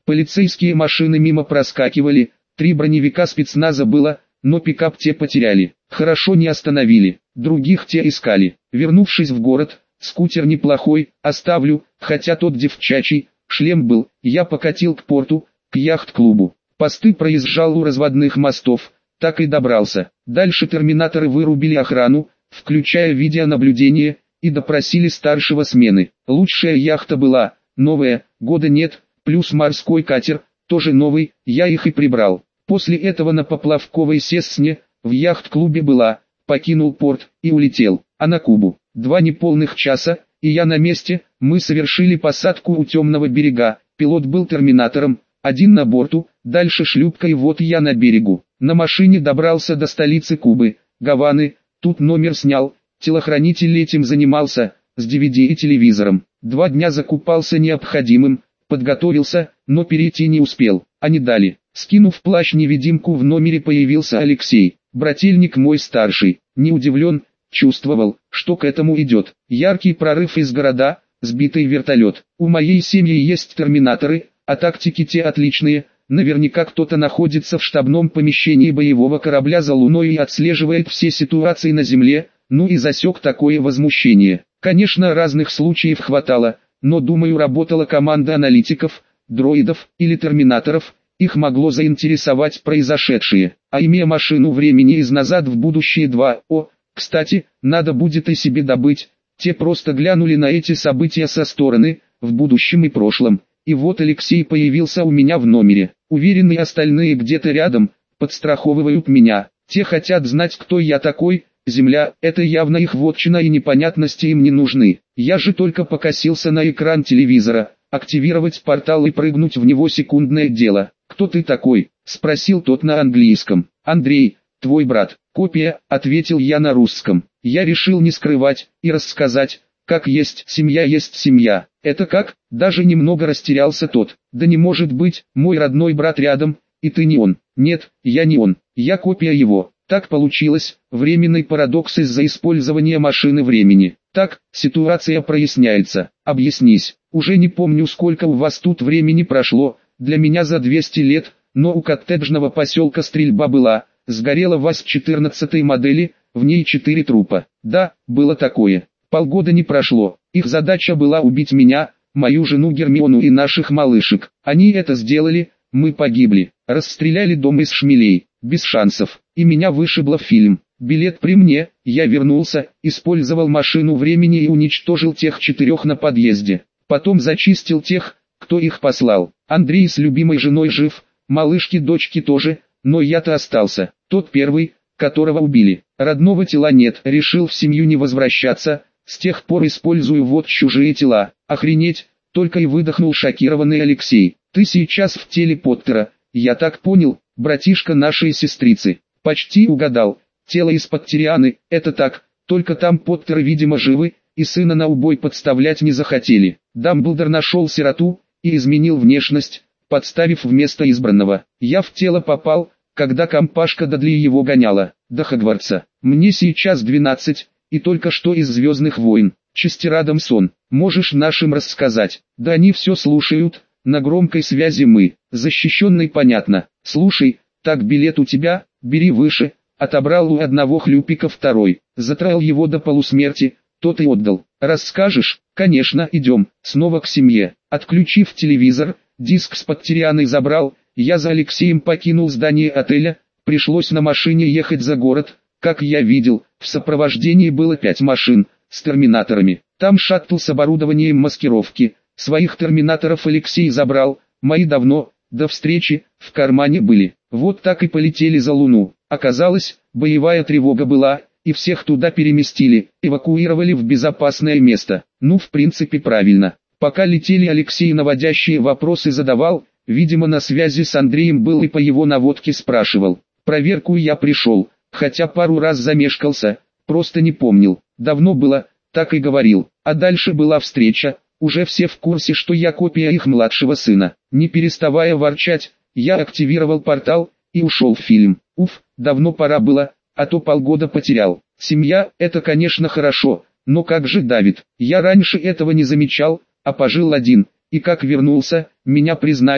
Полицейские машины мимо проскакивали, три броневика спецназа было, но пикап те потеряли. Хорошо не остановили, других те искали. Вернувшись в город, скутер неплохой, оставлю, хотя тот девчачий, шлем был, я покатил к порту, к яхт-клубу. Посты проезжал у разводных мостов, так и добрался. Дальше терминаторы вырубили охрану, включая видеонаблюдение, и допросили старшего смены. Лучшая яхта была, новая, года нет, плюс морской катер, тоже новый, я их и прибрал. После этого на поплавковой Сесне, в яхт-клубе была, покинул порт и улетел, а на Кубу. Два неполных часа, и я на месте, мы совершили посадку у темного берега, пилот был терминатором, один на борту, дальше шлюпка и вот я на берегу. На машине добрался до столицы Кубы, Гаваны, тут номер снял, телохранитель этим занимался, с ди ви ди и телевизором. Два дня закупался необходимым, подготовился, но перейти не успел, они дали. Скинув плащ-невидимку в номере появился Алексей, брательник мой старший, не удивлен, чувствовал, что к этому идет. Яркий прорыв из города, сбитый вертолет. У моей семьи есть терминаторы, а тактики те отличные, наверняка кто-то находится в штабном помещении боевого корабля за Луной и отслеживает все ситуации на Земле, ну и засек такое возмущение. Конечно, разных случаев хватало, но думаю работала команда аналитиков, дроидов или терминаторов, их могло заинтересовать произошедшее. А имея машину времени из «Назад в будущее два», о, кстати, надо будет и себе добыть, те просто глянули на эти события со стороны, в будущем и прошлом. И вот Алексей появился у меня в номере. Уверены, остальные где-то рядом, подстраховывают меня. Те хотят знать, кто я такой. Земля – это явно их вотчина, и непонятности им не нужны. Я же только покосился на экран телевизора. Активировать портал и прыгнуть в него секундное дело. «Кто ты такой?» – спросил тот на английском. «Андрей, твой брат». «Копия», – ответил я на русском. Я решил не скрывать и рассказать, как есть семья есть семья. «Это как?» – даже немного растерялся тот. «Да не может быть, мой родной брат рядом, и ты не он». «Нет, я не он, я копия его». Так получилось, временный парадокс из-за использования машины времени. Так, ситуация проясняется. Объяснись, уже не помню, сколько у вас тут времени прошло, для меня за двести лет, но у коттеджного поселка стрельба была, сгорела ВАЗ четырнадцатой модели, в ней четыре трупа. Да, было такое. Полгода не прошло, их задача была убить меня, мою жену Гермиону и наших малышек. Они это сделали, мы погибли, расстреляли дом из шмелей, без шансов, и меня вышибло в фильм. Билет при мне, я вернулся, использовал машину времени и уничтожил тех четырех на подъезде. Потом зачистил тех, кто их послал. Андрей с любимой женой жив, малышки-дочки тоже, но я-то остался, тот первый, которого убили. Родного тела нет, решил в семью не возвращаться, с тех пор использую вот чужие тела. Охренеть, только и выдохнул шокированный Алексей. Ты сейчас в теле Поттера, я так понял, братишка нашей сестрицы. Почти угадал, тело из-под Тирианы, это так, только там Поттеры видимо живы, и сына на убой подставлять не захотели. Дамблдор нашел сироту и изменил внешность, подставив вместо избранного. Я в тело попал, когда компашка Дадли его гоняла, до Хогвартса. Мне сейчас двенадцать, и только что из «Звездных войн». Честер Адамсон, можешь нашим рассказать? Да они все слушают, на громкой связи мы, защищенный понятно. Слушай, так билет у тебя, бери выше, отобрал у одного хлюпика второй, затравил его до полусмерти, тот и отдал. Расскажешь? Конечно, идем, снова к семье. Отключив телевизор, диск с Поттерианой забрал, я за Алексеем покинул здание отеля, пришлось на машине ехать за город, как я видел, в сопровождении было пять машин, с терминаторами. Там шаттл с оборудованием маскировки, своих терминаторов Алексей забрал, мои давно, до встречи, в кармане были. Вот так и полетели за Луну. Оказалось, боевая тревога была, и всех туда переместили, эвакуировали в безопасное место. Ну, в принципе, правильно. Пока летели, Алексей наводящие вопросы задавал, видимо, на связи с Андреем был и по его наводке спрашивал. Проверку я пришел, хотя пару раз замешкался, просто не помнил. Давно было, так и говорил. А дальше была встреча, уже все в курсе, что я копия их младшего сына. Не переставая ворчать, я активировал портал и ушел в фильм. Уф, давно пора было, а то полгода потерял. Семья – это, конечно, хорошо, но как же давит. Я раньше этого не замечал, а пожил один, и как вернулся, меня признали,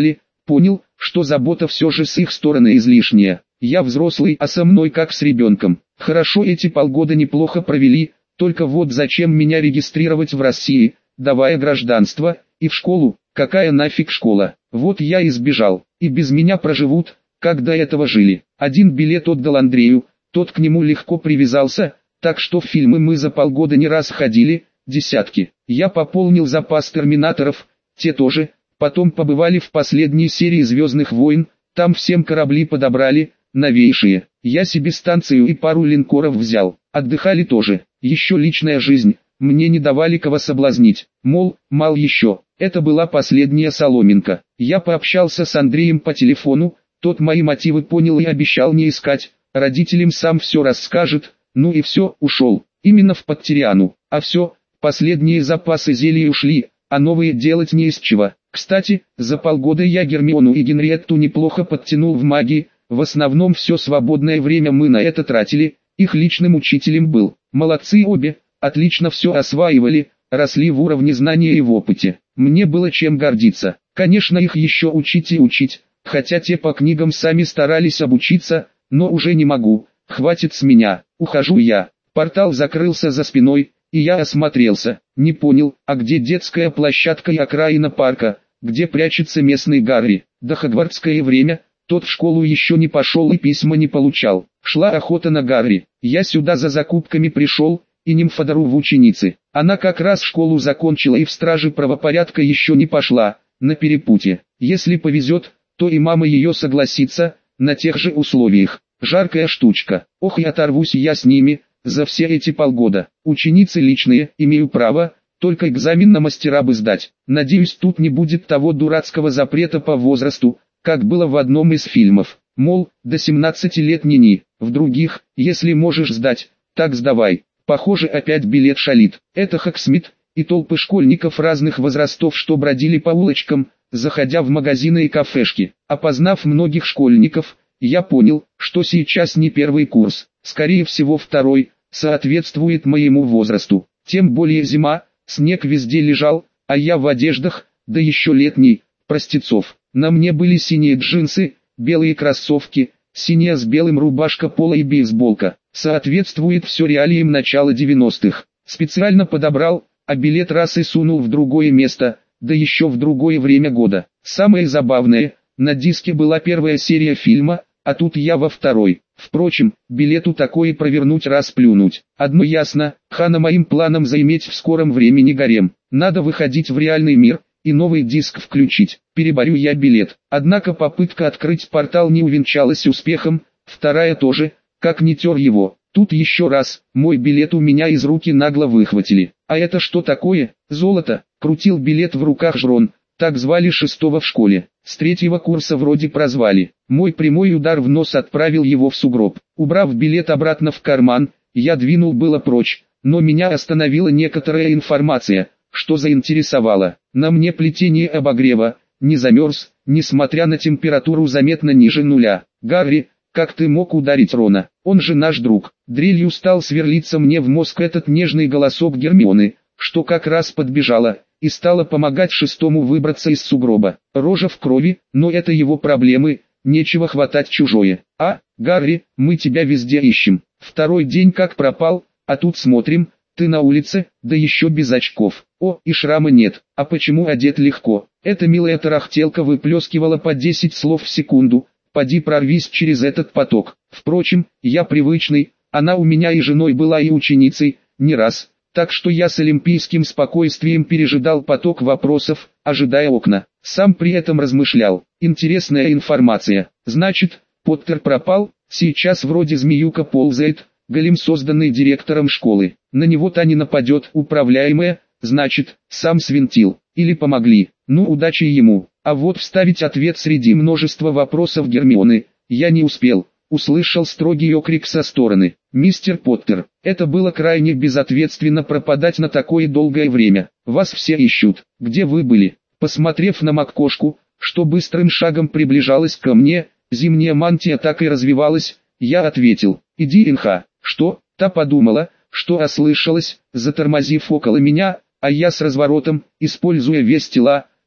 Понял, что забота все же с их стороны излишняя. Я взрослый, а со мной как с ребенком. Хорошо, эти полгода неплохо провели, только вот зачем меня регистрировать в России, давая гражданство, и в школу? Какая нафиг школа? Вот я и сбежал, и без меня проживут, как до этого жили. Один билет отдал Андрею, тот к нему легко привязался, так что в фильмы мы за полгода не раз ходили, десятки. Я пополнил запас терминаторов, те тоже, потом побывали в последней серии «Звездных войн», там всем корабли подобрали, новейшие. Я себе станцию и пару линкоров взял, отдыхали тоже, еще личная жизнь, мне не давали кого соблазнить, мол, мал еще. Это была последняя соломинка. Я пообщался с Андреем по телефону, тот мои мотивы понял и обещал не искать, родителям сам все расскажет, ну и все, ушел, именно в Подтериану, а все, последние запасы зелий ушли, а новые делать не из чего. Кстати, за полгода я Гермиону и Генриетту неплохо подтянул в магии, в основном все свободное время мы на это тратили, их личным учителем был. Молодцы обе, отлично все осваивали, росли в уровне знания и в опыте. Мне было чем гордиться. Конечно, их еще учить и учить, хотя те по книгам сами старались обучиться, но уже не могу, хватит с меня, ухожу я. Портал закрылся за спиной, и я осмотрелся, не понял, а где детская площадка и окраина парка, где прячется местный Гарри. До хогвартское время, тот в школу еще не пошел и письма не получал. Шла охота на Гарри, я сюда за закупками пришел, и нимфодору в ученицы. Она как раз школу закончила и в страже правопорядка еще не пошла, на перепутье. Если повезет, то и мама ее согласится, на тех же условиях. Жаркая штучка, ох и оторвусь я с ними, за все эти полгода. Ученицы личные, имею право, только экзамен на мастера бы сдать. Надеюсь, тут не будет того дурацкого запрета по возрасту, как было в одном из фильмов. Мол, до семнадцати лет ни-ни, в других, если можешь сдать, так сдавай. Похоже, опять билет шалит. Это Хоксмит и толпы школьников разных возрастов, что бродили по улочкам, заходя в магазины и кафешки. Опознав многих школьников, я понял, что сейчас не первый курс, скорее всего второй, соответствует моему возрасту. Тем более зима, снег везде лежал, а я в одеждах, да еще летний, простецов. На мне были синие джинсы, белые кроссовки, синяя с белым рубашка пола и бейсболка. Соответствует все реалиям начала девяностых. Специально подобрал, а билет раз и сунул в другое место, да еще в другое время года. Самое забавное, на диске была первая серия фильма, а тут я во второй. Впрочем, билету такое провернуть раз плюнуть. Одно ясно, хана моим планам заиметь в скором времени гарем. Надо выходить в реальный мир и новый диск включить. Переборю я билет. Однако попытка открыть портал не увенчалась успехом, вторая тоже, как не тер его. Тут еще раз, мой билет у меня из руки нагло выхватили. А это что такое? Золото. Крутил билет в руках Жрон, так звали шестого в школе. С третьего курса вроде прозвали. Мой прямой удар в нос отправил его в сугроб. Убрав билет обратно в карман, я двинул было прочь, но меня остановила некоторая информация, что заинтересовало. На мне плетение обогрева, не замерз, несмотря на температуру заметно ниже нуля. Гарри, как ты мог ударить Рона? Он же наш друг. Дрелью стал сверлиться мне в мозг этот нежный голосок Гермионы, что как раз подбежала и стала помогать шестому выбраться из сугроба. Рожа в крови, но это его проблемы, нечего хватать чужое. А, Гарри, мы тебя везде ищем. Второй день как пропал, а тут смотрим, ты на улице, да еще без очков. О, и шрама нет. А почему одет легко? Эта милая тарахтелка выплескивала по десять слов в секунду. Поди прорвись через этот поток. Впрочем, я привычный, она у меня и женой была и ученицей, не раз. Так что я с олимпийским спокойствием пережидал поток вопросов, ожидая окна. Сам при этом размышлял. Интересная информация. Значит, Поттер пропал, сейчас вроде змеюка ползает, голем, созданный директором школы. На него та не нападет, управляемая, значит, сам свинтил. Или помогли. Ну, удачи ему. А вот вставить ответ среди множества вопросов Гермионы я не успел. Услышал строгий окрик со стороны. «Мистер Поттер, это было крайне безответственно пропадать на такое долгое время. Вас все ищут. Где вы были?» Посмотрев на Маккошку, что быстрым шагом приближалась ко мне, зимняя мантия так и развивалась, я ответил: «Иди, Инха». Что? Та подумала, что ослышалась, затормозив около меня, а я с разворотом, используя вес тела,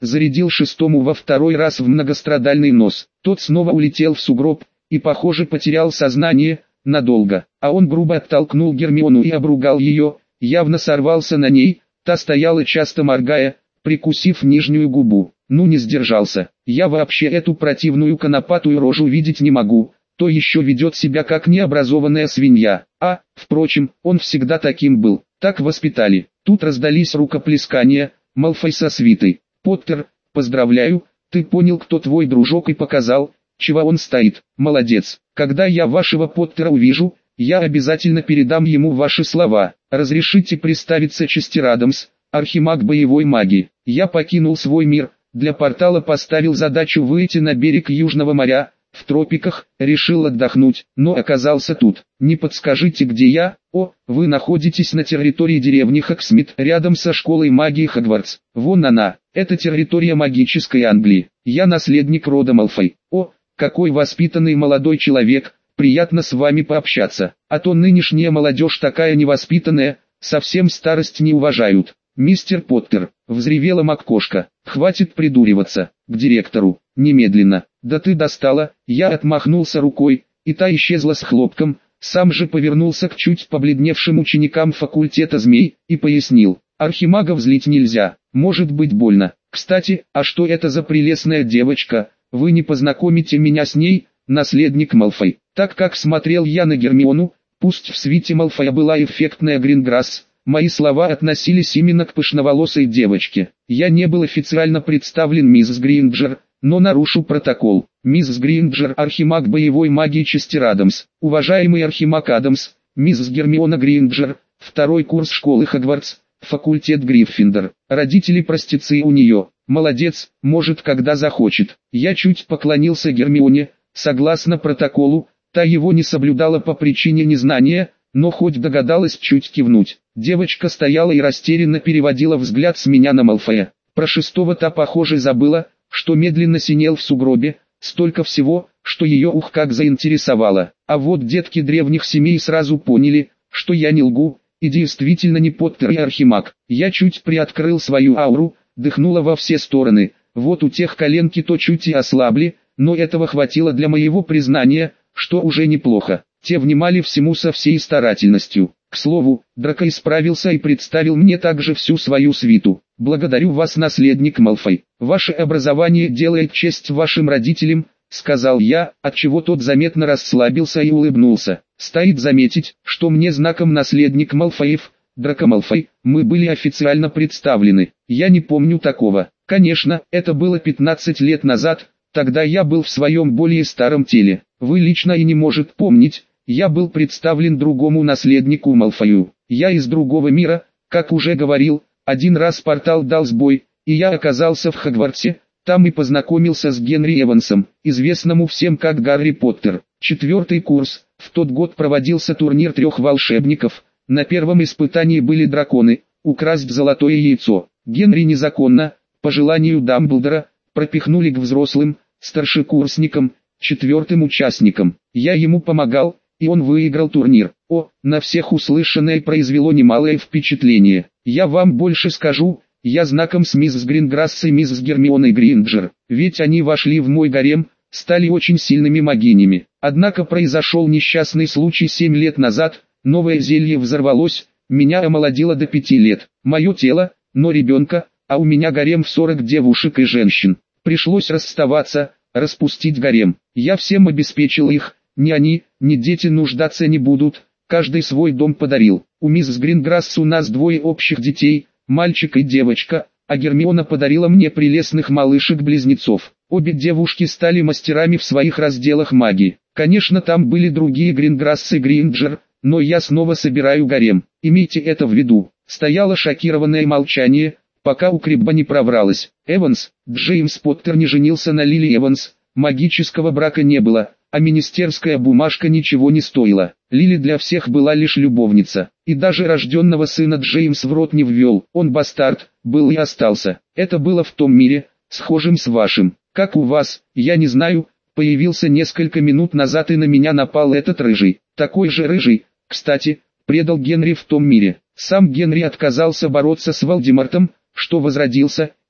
зарядил шестому во второй раз в многострадальный нос. Тот снова улетел в сугроб и, похоже, потерял сознание надолго. А он грубо оттолкнул Гермиону и обругал ее, явно сорвался на ней, та стояла часто моргая, прикусив нижнюю губу. Ну не сдержался. Я вообще эту противную конопатую рожу видеть не могу, то еще ведет себя как необразованная свинья. А, впрочем, он всегда таким был, так воспитали. Тут раздались рукоплескания, Малфой со свитой. Поттер, поздравляю, ты понял, кто твой дружок, и показал, чего он стоит. Молодец. Когда я вашего Поттера увижу, я обязательно передам ему ваши слова. Разрешите представиться, Честер Адамс, архимаг боевой магии. Я покинул свой мир, для портала поставил задачу выйти на берег Южного моря, в тропиках, решил отдохнуть, но оказался тут. Не подскажите, где я? О, вы находитесь на территории деревни Хоксмит, рядом со школой магии Хогвартс. Вон она, это территория магической Англии. Я наследник рода Малфой. О, какой воспитанный молодой человек, приятно с вами пообщаться. А то нынешняя молодежь такая невоспитанная, совсем старость не уважают. «Мистер Поттер», — взревела Маккошка, — «хватит придуриваться, к директору, немедленно». «Да ты достала», — я отмахнулся рукой, и та исчезла с хлопком, сам же повернулся к чуть побледневшим ученикам факультета змей, и пояснил, «Архимагов злить нельзя, может быть больно. Кстати, а что это за прелестная девочка, вы не познакомите меня с ней, наследник Малфой?» Так как смотрел я на Гермиону, пусть в свите Малфоя была эффектная Гринграсс, мои слова относились именно к пышноволосой девочке. Я не был официально представлен миссис Гринджер, но нарушу протокол. Миссис Гринджер, архимаг боевой магии Честер Адамс. Уважаемый архимаг Адамс, миссис Гермиона Гринджер, второй курс школы Хогвартс, факультет Гриффиндор. Родители простецы у нее. Молодец, может, когда захочет. Я чуть поклонился Гермионе, согласно протоколу, та его не соблюдала по причине незнания, но хоть догадалась чуть кивнуть. Девочка стояла и растерянно переводила взгляд с меня на Малфоя. Про шестого та, похоже, забыла, что медленно синел в сугробе, столько всего, что ее ух как заинтересовало. А вот детки древних семей сразу поняли, что я не лгу, и действительно не Поттер и архимаг. Я чуть приоткрыл свою ауру, дыхнула во все стороны. Вот у тех коленки то чуть и ослабли, но этого хватило для моего признания, что уже неплохо. Те внимали всему со всей старательностью. К слову, Драко исправился и представил мне также всю свою свиту. «Благодарю вас, наследник Малфой. Ваше образование делает честь вашим родителям», — сказал я, отчего тот заметно расслабился и улыбнулся. «Стоит заметить, что мне знаком наследник Малфоев, Драко Малфой, мы были официально представлены. Я не помню такого. Конечно, это было пятнадцать лет назад, тогда я был в своем более старом теле. Вы лично и не может помнить. Я был представлен другому наследнику Малфою. Я из другого мира, как уже говорил, один раз портал дал сбой, и я оказался в Хогвартсе, там и познакомился с Генри Эвансом, известному всем как Гарри Поттер. Четвертый курс, в тот год проводился турнир трех волшебников, на первом испытании были драконы, украсть золотое яйцо. Генри незаконно, по желанию Дамблдора, пропихнули к взрослым, старшекурсникам, четвертым участникам. Я ему помогал, и он выиграл турнир. О, на всех услышанное произвело немалое впечатление. Я вам больше скажу, я знаком с миссис Гринграсс и миссис Гермионой Гринджер, ведь они вошли в мой гарем, стали очень сильными магинями. Однако произошел несчастный случай семь лет назад, новое зелье взорвалось, меня омолодило до пяти лет. Мое тело, но ребенка, а у меня гарем в сорок девушек и женщин. Пришлось расставаться, распустить гарем. Я всем обеспечил их. Ни они, ни дети нуждаться не будут, каждый свой дом подарил. У миссис Гринграсс у нас двое общих детей, мальчик и девочка, а Гермиона подарила мне прелестных малышек-близнецов. Обе девушки стали мастерами в своих разделах магии. Конечно, там были другие Гринграсс и Гринджер, но я снова собираю гарем. Имейте это в виду. Стояло шокированное молчание, пока у Крибба не провралось. Эванс, Джеймс Поттер не женился на Лили Эванс, магического брака не было. А министерская бумажка ничего не стоила. Лили для всех была лишь любовница. И даже рожденного сына Джеймс в рот не ввел. Он бастард, был и остался. Это было в том мире, схожим с вашим. Как у вас, я не знаю, появился несколько минут назад и на меня напал этот рыжий. Такой же рыжий, кстати, предал Генри в том мире. Сам Генри отказался бороться с Волдемортом, что возродился,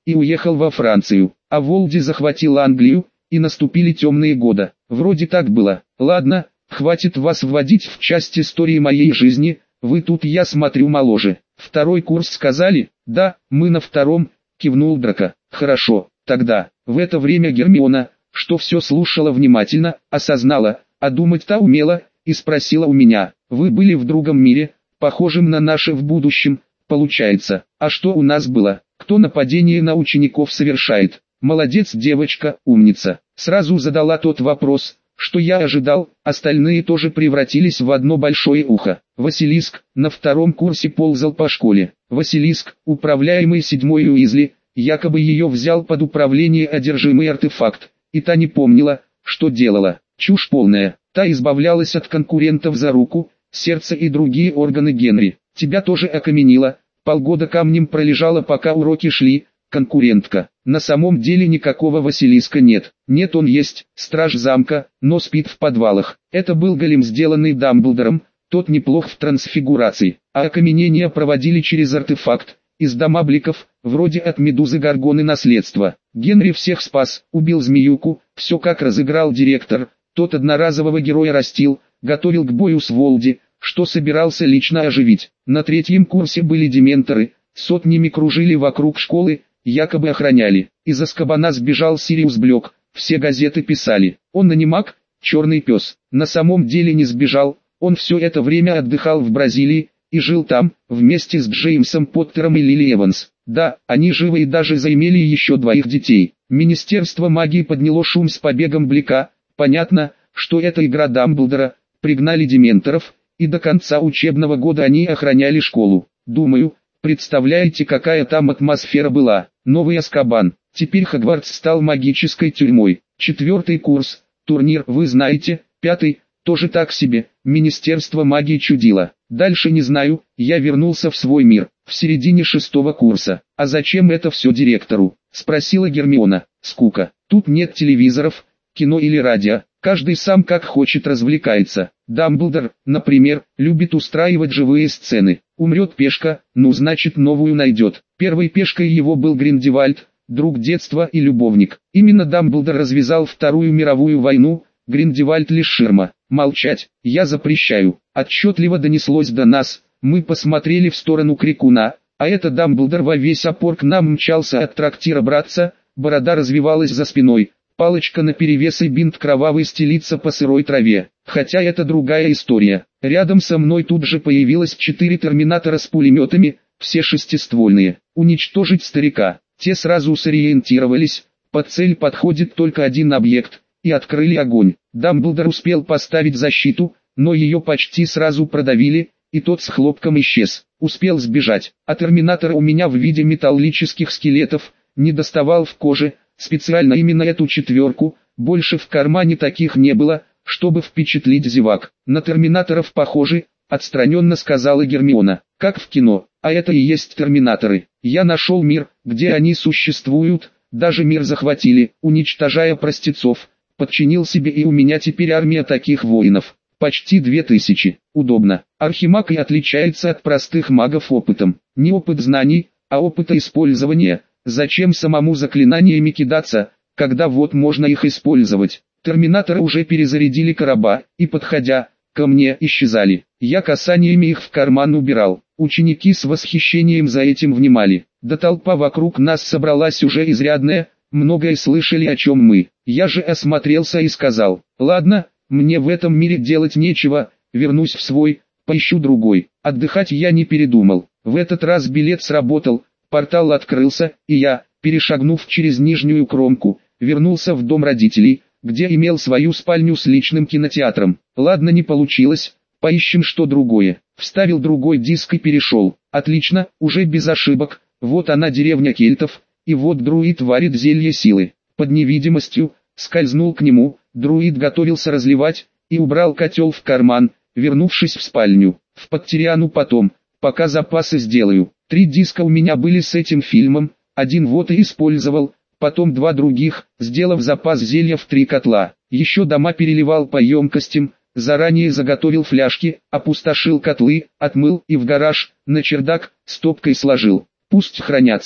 и уехал во Францию, а Волди захватил Англию, и наступили темные годы. Вроде так было. Ладно, хватит вас вводить в часть истории моей жизни, вы тут, я смотрю, моложе. Второй курс сказали? Да, мы на втором, кивнул Драко. Хорошо, тогда. В это время Гермиона, что все слушала внимательно, осознала, а думать-то умела, и спросила у меня: вы были в другом мире, похожем на наше в будущем, получается. А что у нас было? Кто нападение на учеников совершает? Молодец, девочка, умница. Сразу задала тот вопрос, что я ожидал, остальные тоже превратились в одно большое ухо. Василиск на втором курсе ползал по школе. Василиск, управляемый седьмой Уизли, якобы ее взял под управление одержимый артефакт, и та не помнила, что делала. Чушь полная. Та избавлялась от конкурентов за руку, сердце и другие органы Генри. Тебя тоже окаменило, полгода камнем пролежала, пока уроки шли, конкурентка. На самом деле никакого Василиска нет. Нет, он есть, страж замка, но спит в подвалах. Это был голем, сделанный Дамблдором, тот неплох в трансфигурации. А окаменения проводили через артефакт, из домабликов, вроде от Медузы Горгоны наследство. Генри всех спас, убил змеюку, все как разыграл директор. Тот одноразового героя растил, готовил к бою с Волди, что собирался лично оживить. На третьем курсе были дементоры, сотнями кружили вокруг школы, якобы охраняли. Из Азкабана сбежал Сириус Блэк, все газеты писали: он анимак, черный пес. На самом деле не сбежал, он все это время отдыхал в Бразилии, и жил там, вместе с Джеймсом Поттером и Лили Эванс. Да, они живы и даже заимели еще двоих детей. Министерство магии подняло шум с побегом Блэка. Понятно, что это игра Дамблдора, пригнали дементоров, и до конца учебного года они охраняли школу. Думаю, представляете, какая там атмосфера была. Новый Азкабан. Теперь Хогвартс стал магической тюрьмой. Четвертый курс, турнир, вы знаете, пятый, тоже так себе, Министерство магии чудило. Дальше не знаю, я вернулся в свой мир, в середине шестого курса. А зачем это все директору? Спросила Гермиона. Скука. Тут нет телевизоров, кино или радио, каждый сам как хочет развлекается. Дамблдор, например, любит устраивать живые сцены. Умрет пешка, ну значит новую найдет. Первой пешкой его был Гриндевальд, друг детства и любовник. Именно Дамблдор развязал Вторую мировую войну, Гриндевальд лишь ширма. Молчать, я запрещаю. Отчетливо донеслось до нас, мы посмотрели в сторону Крикуна, а это Дамблдор во весь опор к нам мчался от трактира братца, борода развивалась за спиной. Палочка наперевес и бинт кровавый стелится по сырой траве. Хотя это другая история. Рядом со мной тут же появилось четыре терминатора с пулеметами, все шестиствольные. Уничтожить старика. Те сразу сориентировались, под цель подходит только один объект, и открыли огонь. Дамблдор успел поставить защиту, но ее почти сразу продавили, и тот с хлопком исчез. Успел сбежать. А терминатор у меня в виде металлических скелетов, не доставал в коже. Специально именно эту четверку, больше в кармане таких не было, чтобы впечатлить зевак. На терминаторов похожи, отстраненно сказала Гермиона, как в кино, а это и есть терминаторы. Я нашел мир, где они существуют, даже мир захватили, уничтожая простецов. Подчинил себе, и у меня теперь армия таких воинов. Почти две тысячи. Удобно. Архимаг и отличается от простых магов опытом. Не опыт знаний, а опыта использования. Зачем самому заклинаниями кидаться, когда вот можно их использовать? Терминаторы уже перезарядили короба, и подходя ко мне, исчезали. Я касаниями их в карман убирал. Ученики с восхищением за этим внимали. Да толпа вокруг нас собралась уже изрядная, многое слышали, о чем мы. Я же осмотрелся и сказал: ладно, мне в этом мире делать нечего, вернусь в свой, поищу другой. Отдыхать я не передумал. В этот раз билет сработал. Портал открылся, и я, перешагнув через нижнюю кромку, вернулся в дом родителей, где имел свою спальню с личным кинотеатром. Ладно, не получилось, поищем что другое. Вставил другой диск и перешел. Отлично, уже без ошибок. Вот она, деревня кельтов, и вот друид варит зелье силы. Под невидимостью, скользнул к нему, друид готовился разливать, и убрал котел в карман, вернувшись в спальню. В Подтериану потом, пока запасы сделаю. Три диска у меня были с этим фильмом, один вот и использовал, потом два других, сделав запас зелья в три котла. Еще дома переливал по емкостям, заранее заготовил фляжки, опустошил котлы, отмыл и в гараж, на чердак, стопкой сложил. Пусть хранятся.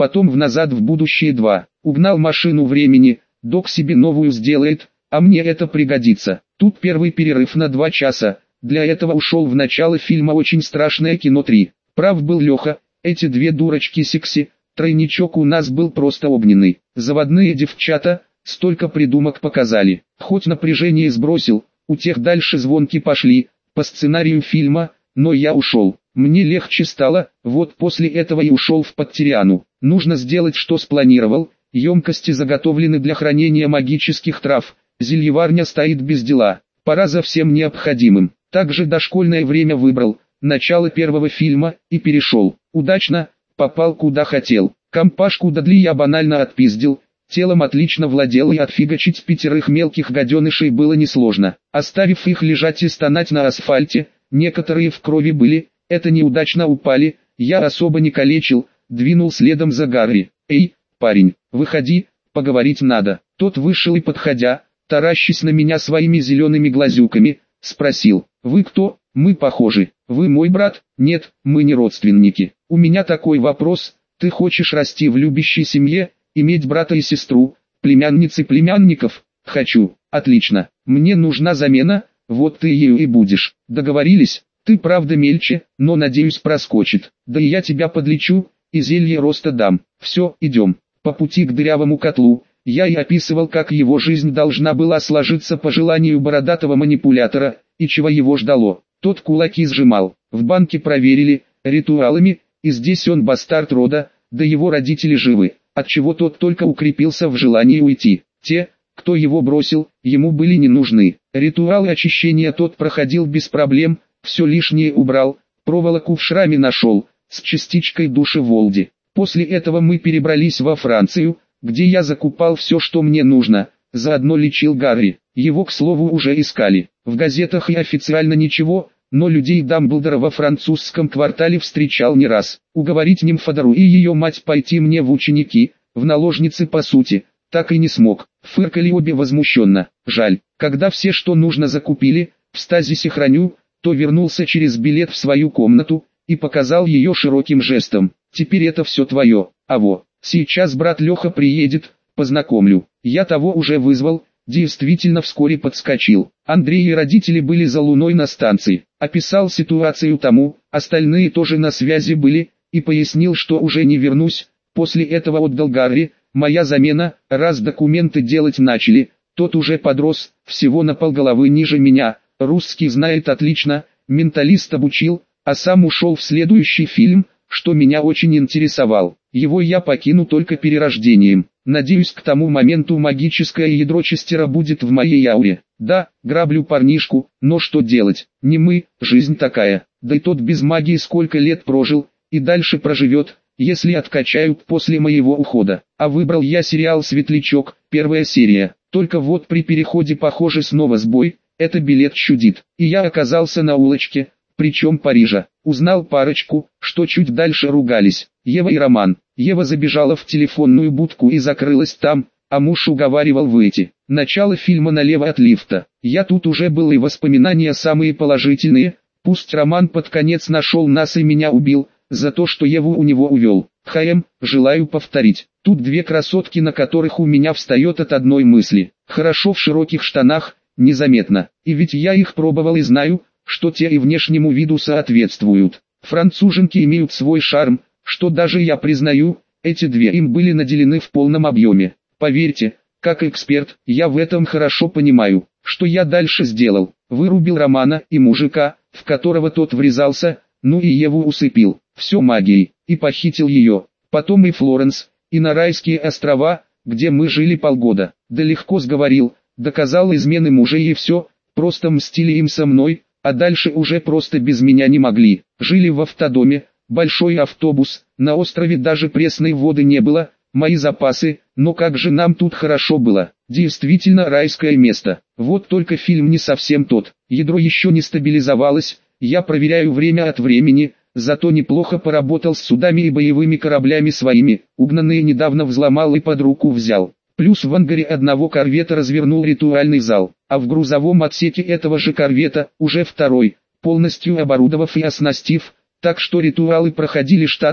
потом в «Назад в будущее два». Угнал машину времени, док себе новую сделает, а мне это пригодится. Тут первый перерыв на два часа, для этого ушел в начало фильма «Очень страшное кино три». Прав был Леха, эти две дурочки секси, тройничок у нас был просто огненный. Заводные девчата, столько придумок показали. Хоть напряжение сбросил, у тех дальше звонки пошли, по сценарию фильма, но я ушел. Мне легче стало, вот после этого и ушел в Подтериану. Нужно сделать, что спланировал, емкости заготовлены для хранения магических трав, зельеварня стоит без дела, пора за всем необходимым. Также дошкольное время выбрал, начало первого фильма, и перешел. Удачно, попал куда хотел. Компашку Дадли я банально отпиздил, телом отлично владел и отфигачить пятерых мелких гаденышей было несложно. Оставив их лежать и стонать на асфальте, некоторые в крови были, это неудачно упали, я особо не калечил, двинул следом за Гарри. «Эй, парень, выходи, поговорить надо». Тот вышел и, подходя, таращась на меня своими зелеными глазюками, спросил: «Вы кто? Мы похожи. Вы мой брат?» «Нет, мы не родственники. У меня такой вопрос, ты хочешь расти в любящей семье, иметь брата и сестру, племянниц и племянников?» «Хочу». «Отлично. Мне нужна замена, вот ты ею и будешь. Договорились?» «Ты правда мельче, но надеюсь проскочит. Да и я тебя подлечу, и зелье роста дам. Все, идем». По пути к дырявому котлу, я и описывал, как его жизнь должна была сложиться по желанию бородатого манипулятора, и чего его ждало. Тот кулаки сжимал, в банке проверили, ритуалами, и здесь он бастард рода, да его родители живы, отчего тот только укрепился в желании уйти. Те, кто его бросил, ему были не нужны. Ритуалы очищения тот проходил без проблем, все лишнее убрал, проволоку в шраме нашел, с частичкой души Волди. После этого мы перебрались во Францию, где я закупал все, что мне нужно, заодно лечил Гарри. Его, к слову, уже искали. В газетах и официально ничего, но людей Дамблдора во французском квартале встречал не раз. Уговорить Нимфодору и ее мать пойти мне в ученики, в наложницы по сути, так и не смог. Фыркали обе возмущенно. Жаль, когда все, что нужно, закупили, в стазисе храню, то вернулся через билет в свою комнату и показал ее широким жестом. «Теперь это все твое, а во, сейчас брат Леха приедет, познакомлю». Я того уже вызвал, действительно вскоре подскочил. Андрей и родители были за луной на станции. Описал ситуацию тому, остальные тоже на связи были, и пояснил, что уже не вернусь. После этого отдал Гарри, моя замена, раз документы делать начали, тот уже подрос, всего на полголовы ниже меня, русский знает отлично, менталист обучил, а сам ушел в следующий фильм, что меня очень интересовал. Его я покину только перерождением. Надеюсь, к тому моменту магическое ядро Честера будет в моей ауре. Да, граблю парнишку, но что делать? Не мы, жизнь такая. Да и тот без магии сколько лет прожил, и дальше проживет, если откачают после моего ухода. А выбрал я сериал «Светлячок», первая серия. Только вот при переходе похоже снова сбой, это билет чудит. И я оказался на улочке, причем Парижа. Узнал парочку, что чуть дальше ругались. Ева и Роман. Ева забежала в телефонную будку и закрылась там, а муж уговаривал выйти. Начало фильма налево от лифта. Я тут уже был, и воспоминания самые положительные. Пусть Роман под конец нашел нас и меня убил, за то, что Еву у него увел. ХМ, желаю повторить. Тут две красотки, на которых у меня встает от одной мысли. Хорошо в широких штанах, незаметно. И ведь я их пробовал и знаю, что те и внешнему виду соответствуют. Француженки имеют свой шарм, что даже я признаю, эти две им были наделены в полном объеме. Поверьте, как эксперт, я в этом хорошо понимаю. Что я дальше сделал? Вырубил Романа и мужика, в которого тот врезался, ну и Еву усыпил. Все магией, и похитил ее. Потом и Флоренс, и на райские острова, где мы жили полгода. Да легко сговорил, доказал измены мужей и все, просто мстили им со мной, а дальше уже просто без меня не могли. Жили в автодоме, большой автобус, на острове даже пресной воды не было, мои запасы, но как же нам тут хорошо было. Действительно райское место. Вот только фильм не совсем тот. Ядро еще не стабилизовалось, я проверяю время от времени, зато неплохо поработал с судами и боевыми кораблями своими, угнанные недавно взломал и под руку взял. Плюс в ангаре одного корвета развернул ритуальный зал, а в грузовом отсеке этого же корвета, уже второй, полностью оборудовав и оснастив, так что ритуалы проходили штатно,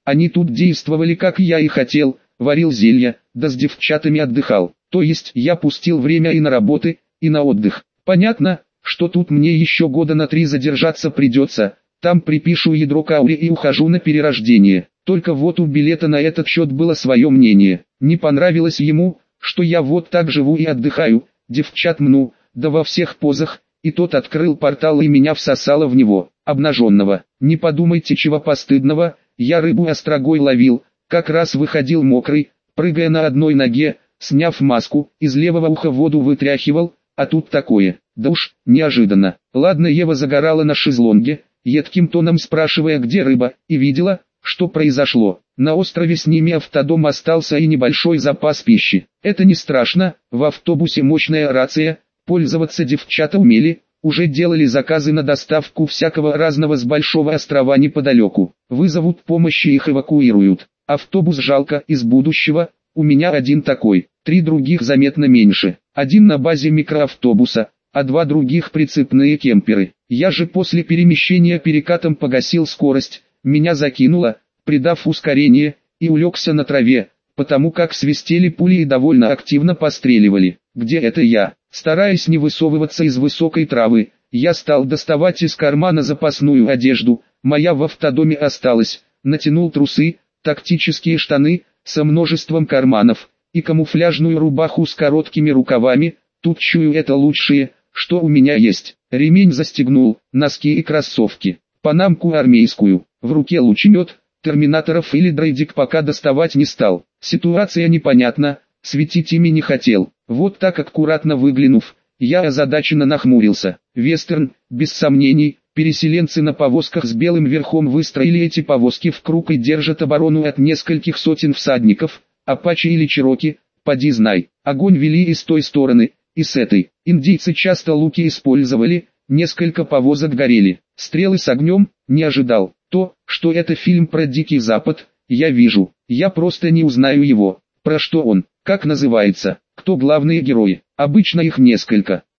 Они тут действовали как я и хотел, варил зелья, да с девчатами отдыхал. То есть я пустил время и на работы, и на отдых. Понятно, что тут мне еще года на три задержаться придется, там припишу ядро к ауре и ухожу на перерождение. Только вот у Билета на этот счет было свое мнение. Не понравилось ему, что я вот так живу и отдыхаю, девчат мну, да во всех позах, и тот открыл портал и меня всосало в него, обнаженного. Не подумайте чего постыдного, я рыбу острогой ловил, как раз выходил мокрый, прыгая на одной ноге, сняв маску, из левого уха воду вытряхивал, а тут такое, да уж, неожиданно. Ладно, Ева загорала на шезлонге, едким тоном спрашивая, где рыба, и видела, что произошло. На острове с ними автодом остался и небольшой запас пищи. Это не страшно, в автобусе мощная рация, пользоваться девчата умели, уже делали заказы на доставку всякого разного с большого острова неподалеку. Вызовут помощь и их эвакуируют. Автобус жалко, из будущего, у меня один такой, три других заметно меньше. Один на базе микроавтобуса, а два других прицепные кемперы. Я же после перемещения перекатом погасил скорость, меня закинуло, придав ускорение, и улегся на траве, потому как свистели пули и довольно активно постреливали. Где это я? Стараясь не высовываться из высокой травы, я стал доставать из кармана запасную одежду, моя в автодоме осталась, натянул трусы, тактические штаны, со множеством карманов, и камуфляжную рубаху с короткими рукавами, тут чую это лучшее, что у меня есть. Ремень застегнул, носки и кроссовки, панамку армейскую, в руке лучемет, терминаторов или дрейдик пока доставать не стал. Ситуация непонятна, светить ими не хотел. Вот так аккуратно выглянув, я озадаченно нахмурился. Вестерн, без сомнений, переселенцы на повозках с белым верхом выстроили эти повозки в круг и держат оборону от нескольких сотен всадников, апачи или чероки, поди знай. Огонь вели и с той стороны, и с этой. Индийцы часто луки использовали, несколько повозок горели. Стрелы с огнем, не ожидал. То, что это фильм про Дикий Запад, я вижу. Я просто не узнаю его. Про что он, как называется, кто главные герои. Обычно их несколько.